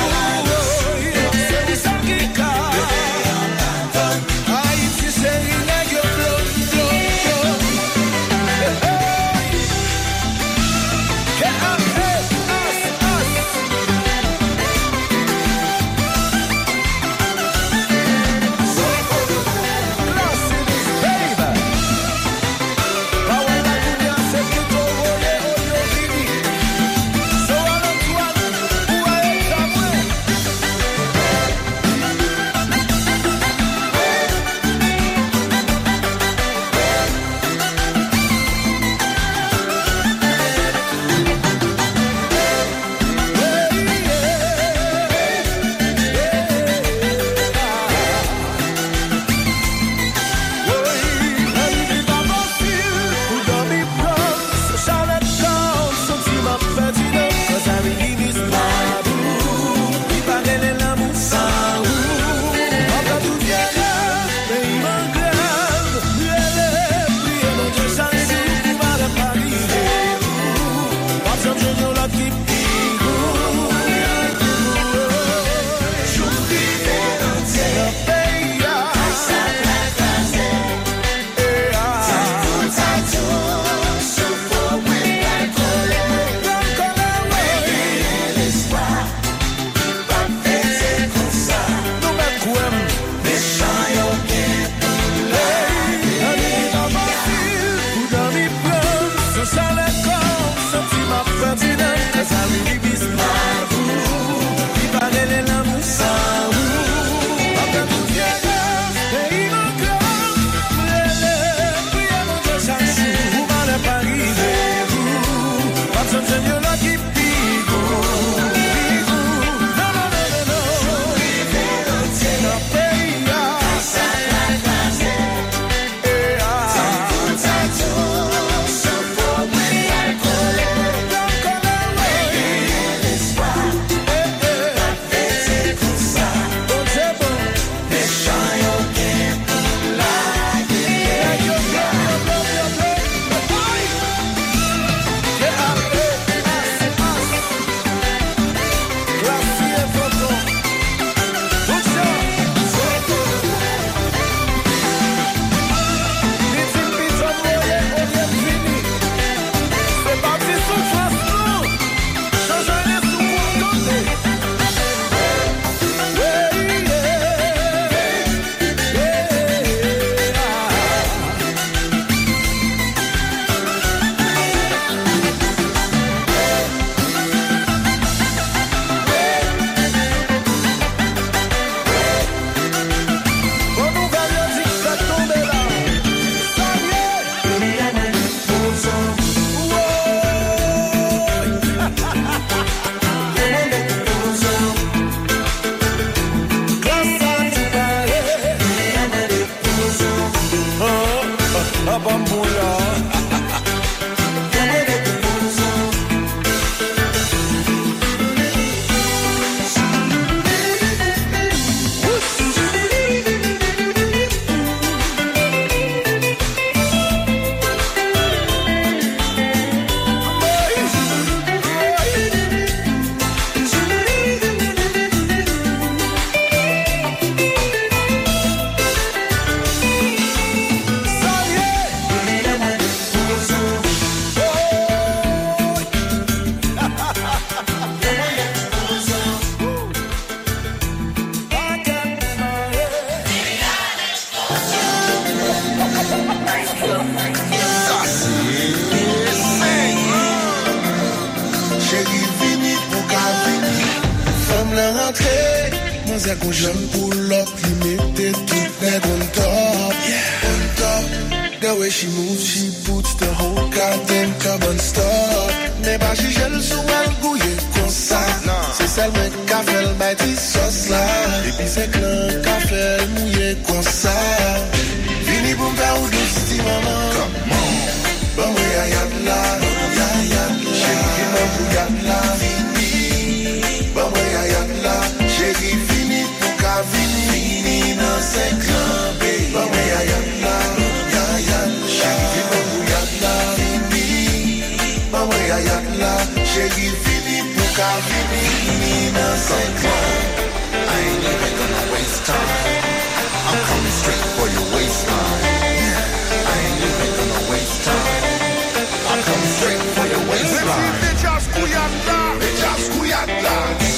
chérie, vini pour qu'à vini. Femme la rentrée, moi c'est qu'on j'aime pour l'op, limiter toutes les on top, on top. The way she moves, she puts the whole goddamn club on stop. Mais pas si j'aime sous un gouillé comme ça. C'est celle mec qu'a fait le bâti sauce là. Et puis c'est que le café mouillé comme ça. Vini pour me faire ou douce, maman. Bon, oui, y'a y'a de la, y'a y'a de la. Chérie, mon bou, y'a de la. Vini. Bon, oui, y'a y'a de la. Chérie, vini pour qu'à vini. Vini dans ses clans, baby. Bon, oui, y'a y'a de la. Chérie, mon bou, y'a de la. Vini. Bon, oui, y'a y'a de la. Chérie, vini pour qu'à vini. Vini dans ses clans. I ain't even gonna waste time. I'm coming straight for your waistline. I ain't even gonna waste time. I'm coming straight for your waistline. Bitches Kuyatla, bitches Kuyatla.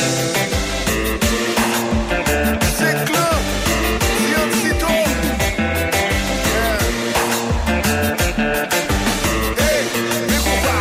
C'est club, Yoxito. Hey, Mekouba.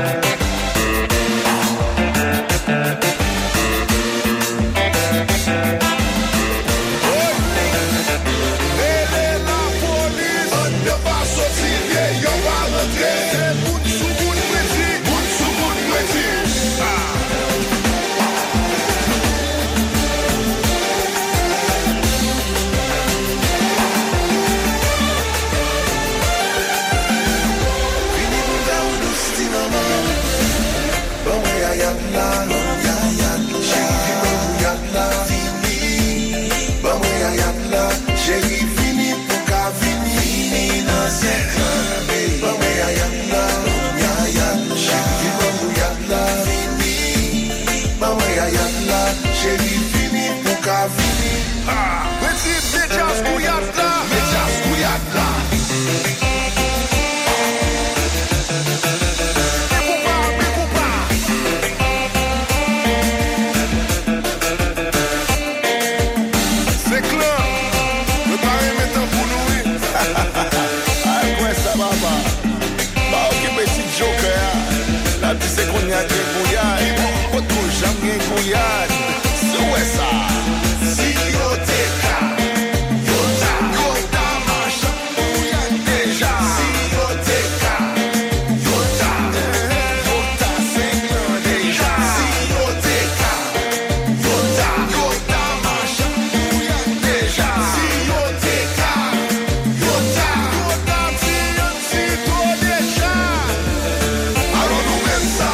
Chérie, fini pour qu'à vini. Fini dans ses clans, baby. Bon, mais y'a y'a de la, y'a y'a de la. Chérie, bon, y'a de la. Fini. Bon, mais y'a y'a de la. Chérie, fini pour qu'à vini. Ah, petit bitches Kuyatla, bitches Kuyatla. La vie c'est qu'on y a des bouillades. Pas trop jamais des bouillades. C'est où est ça? Si yo t'es cas, yo ta, yo ta machin bouillade déjà. Si yo t'es cas, yo ta, yo ta cinquante déjà. Si yo t'es cas, yo ta, yo ta machin bouillade déjà. Si yo t'es cas, yo ta, yo ta si toi déjà. Alors nous même ça.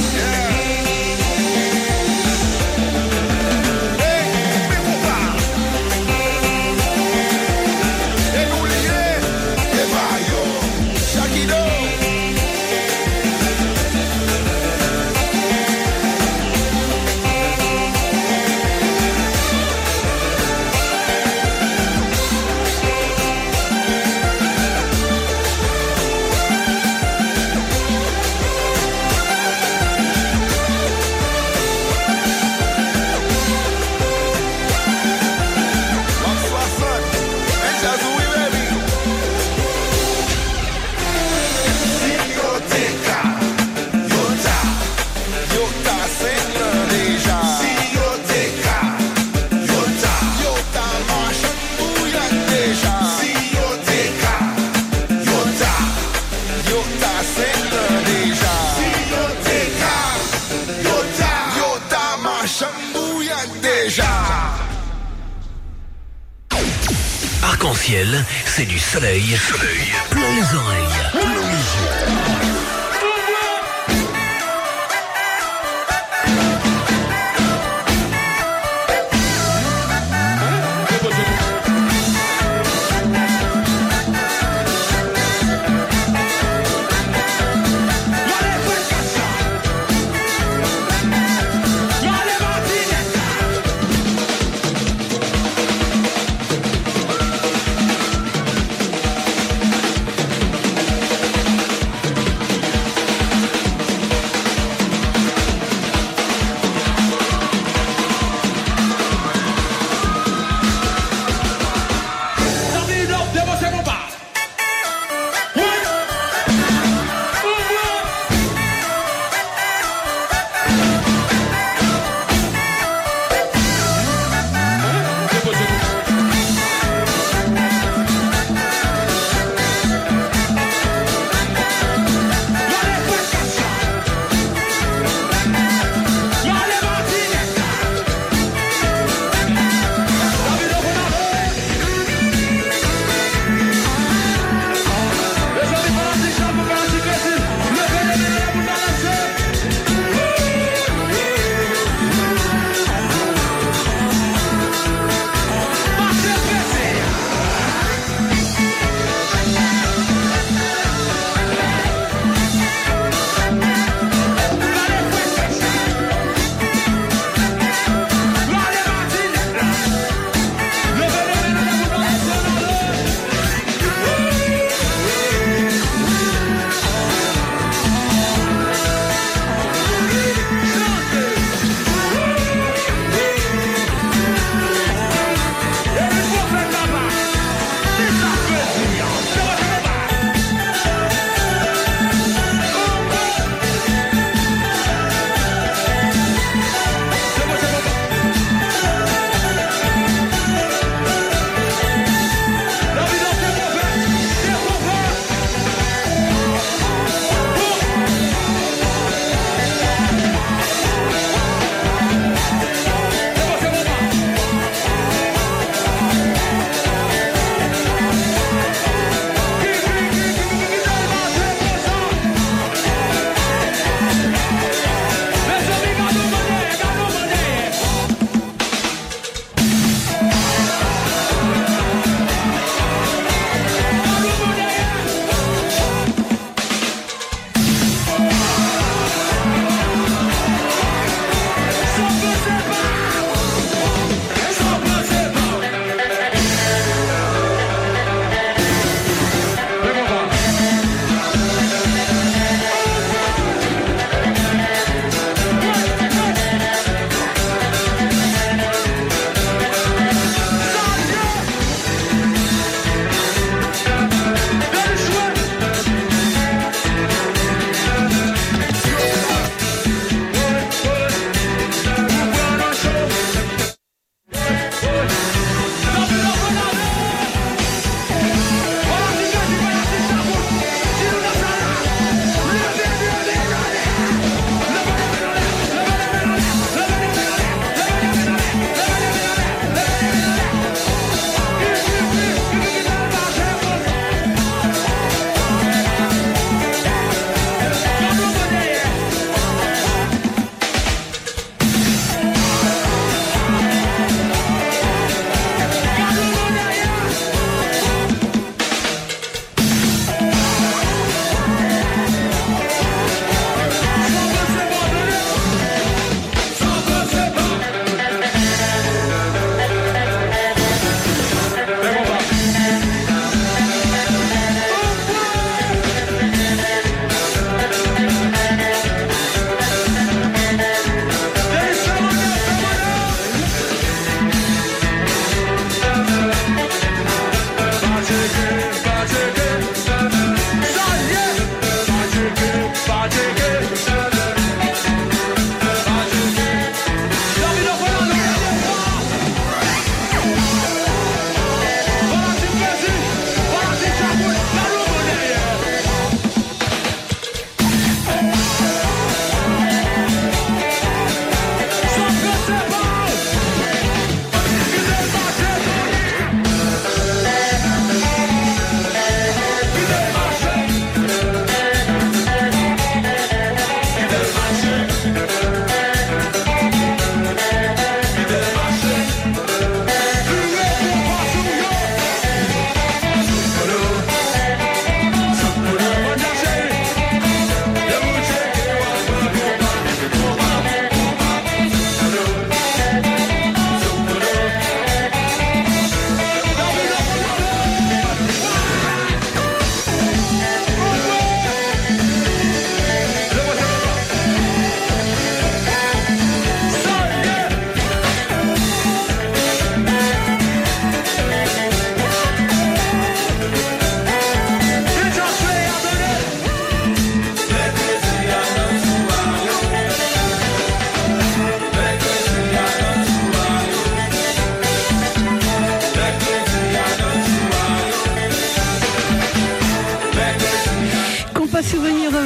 Arc-en-ciel, c'est du soleil, soleil plein les oreilles. Plein les yeux.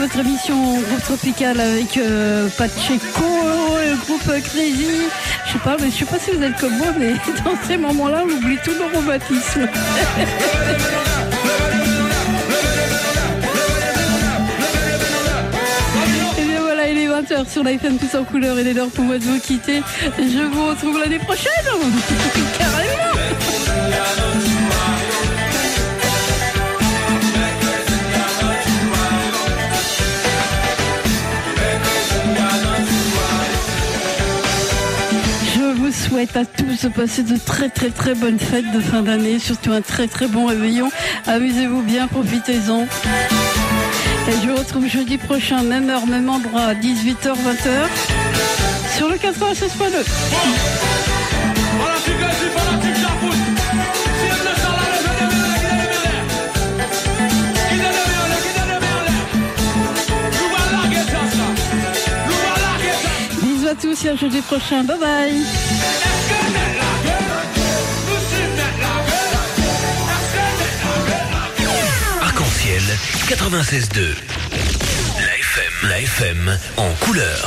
votre émission Groupe Tropical avec euh, Pacheco, le groupe Crazy. Je sais pas, mais je sais pas si vous êtes comme moi, mais dans ces moments-là, on oublie tout le romantisme. Et bien voilà, il est vingt heures sur la F M Tous en couleur. Il est l'heure pour moi de vous quitter. Je vous retrouve l'année prochaine. Carrément. Je vous souhaite à tous de passer de très très très bonnes fêtes de fin d'année, surtout un très très bon réveillon. Amusez-vous bien, profitez-en. Et je vous retrouve jeudi prochain, même heure, même endroit, à dix-huit heures, vingt heures, sur le quatre-vingt-seize point deux. Bisous à tous et à jeudi prochain. Bye bye. Arc-en-ciel quatre-vingt-seize deux. La F M, la F M en couleur.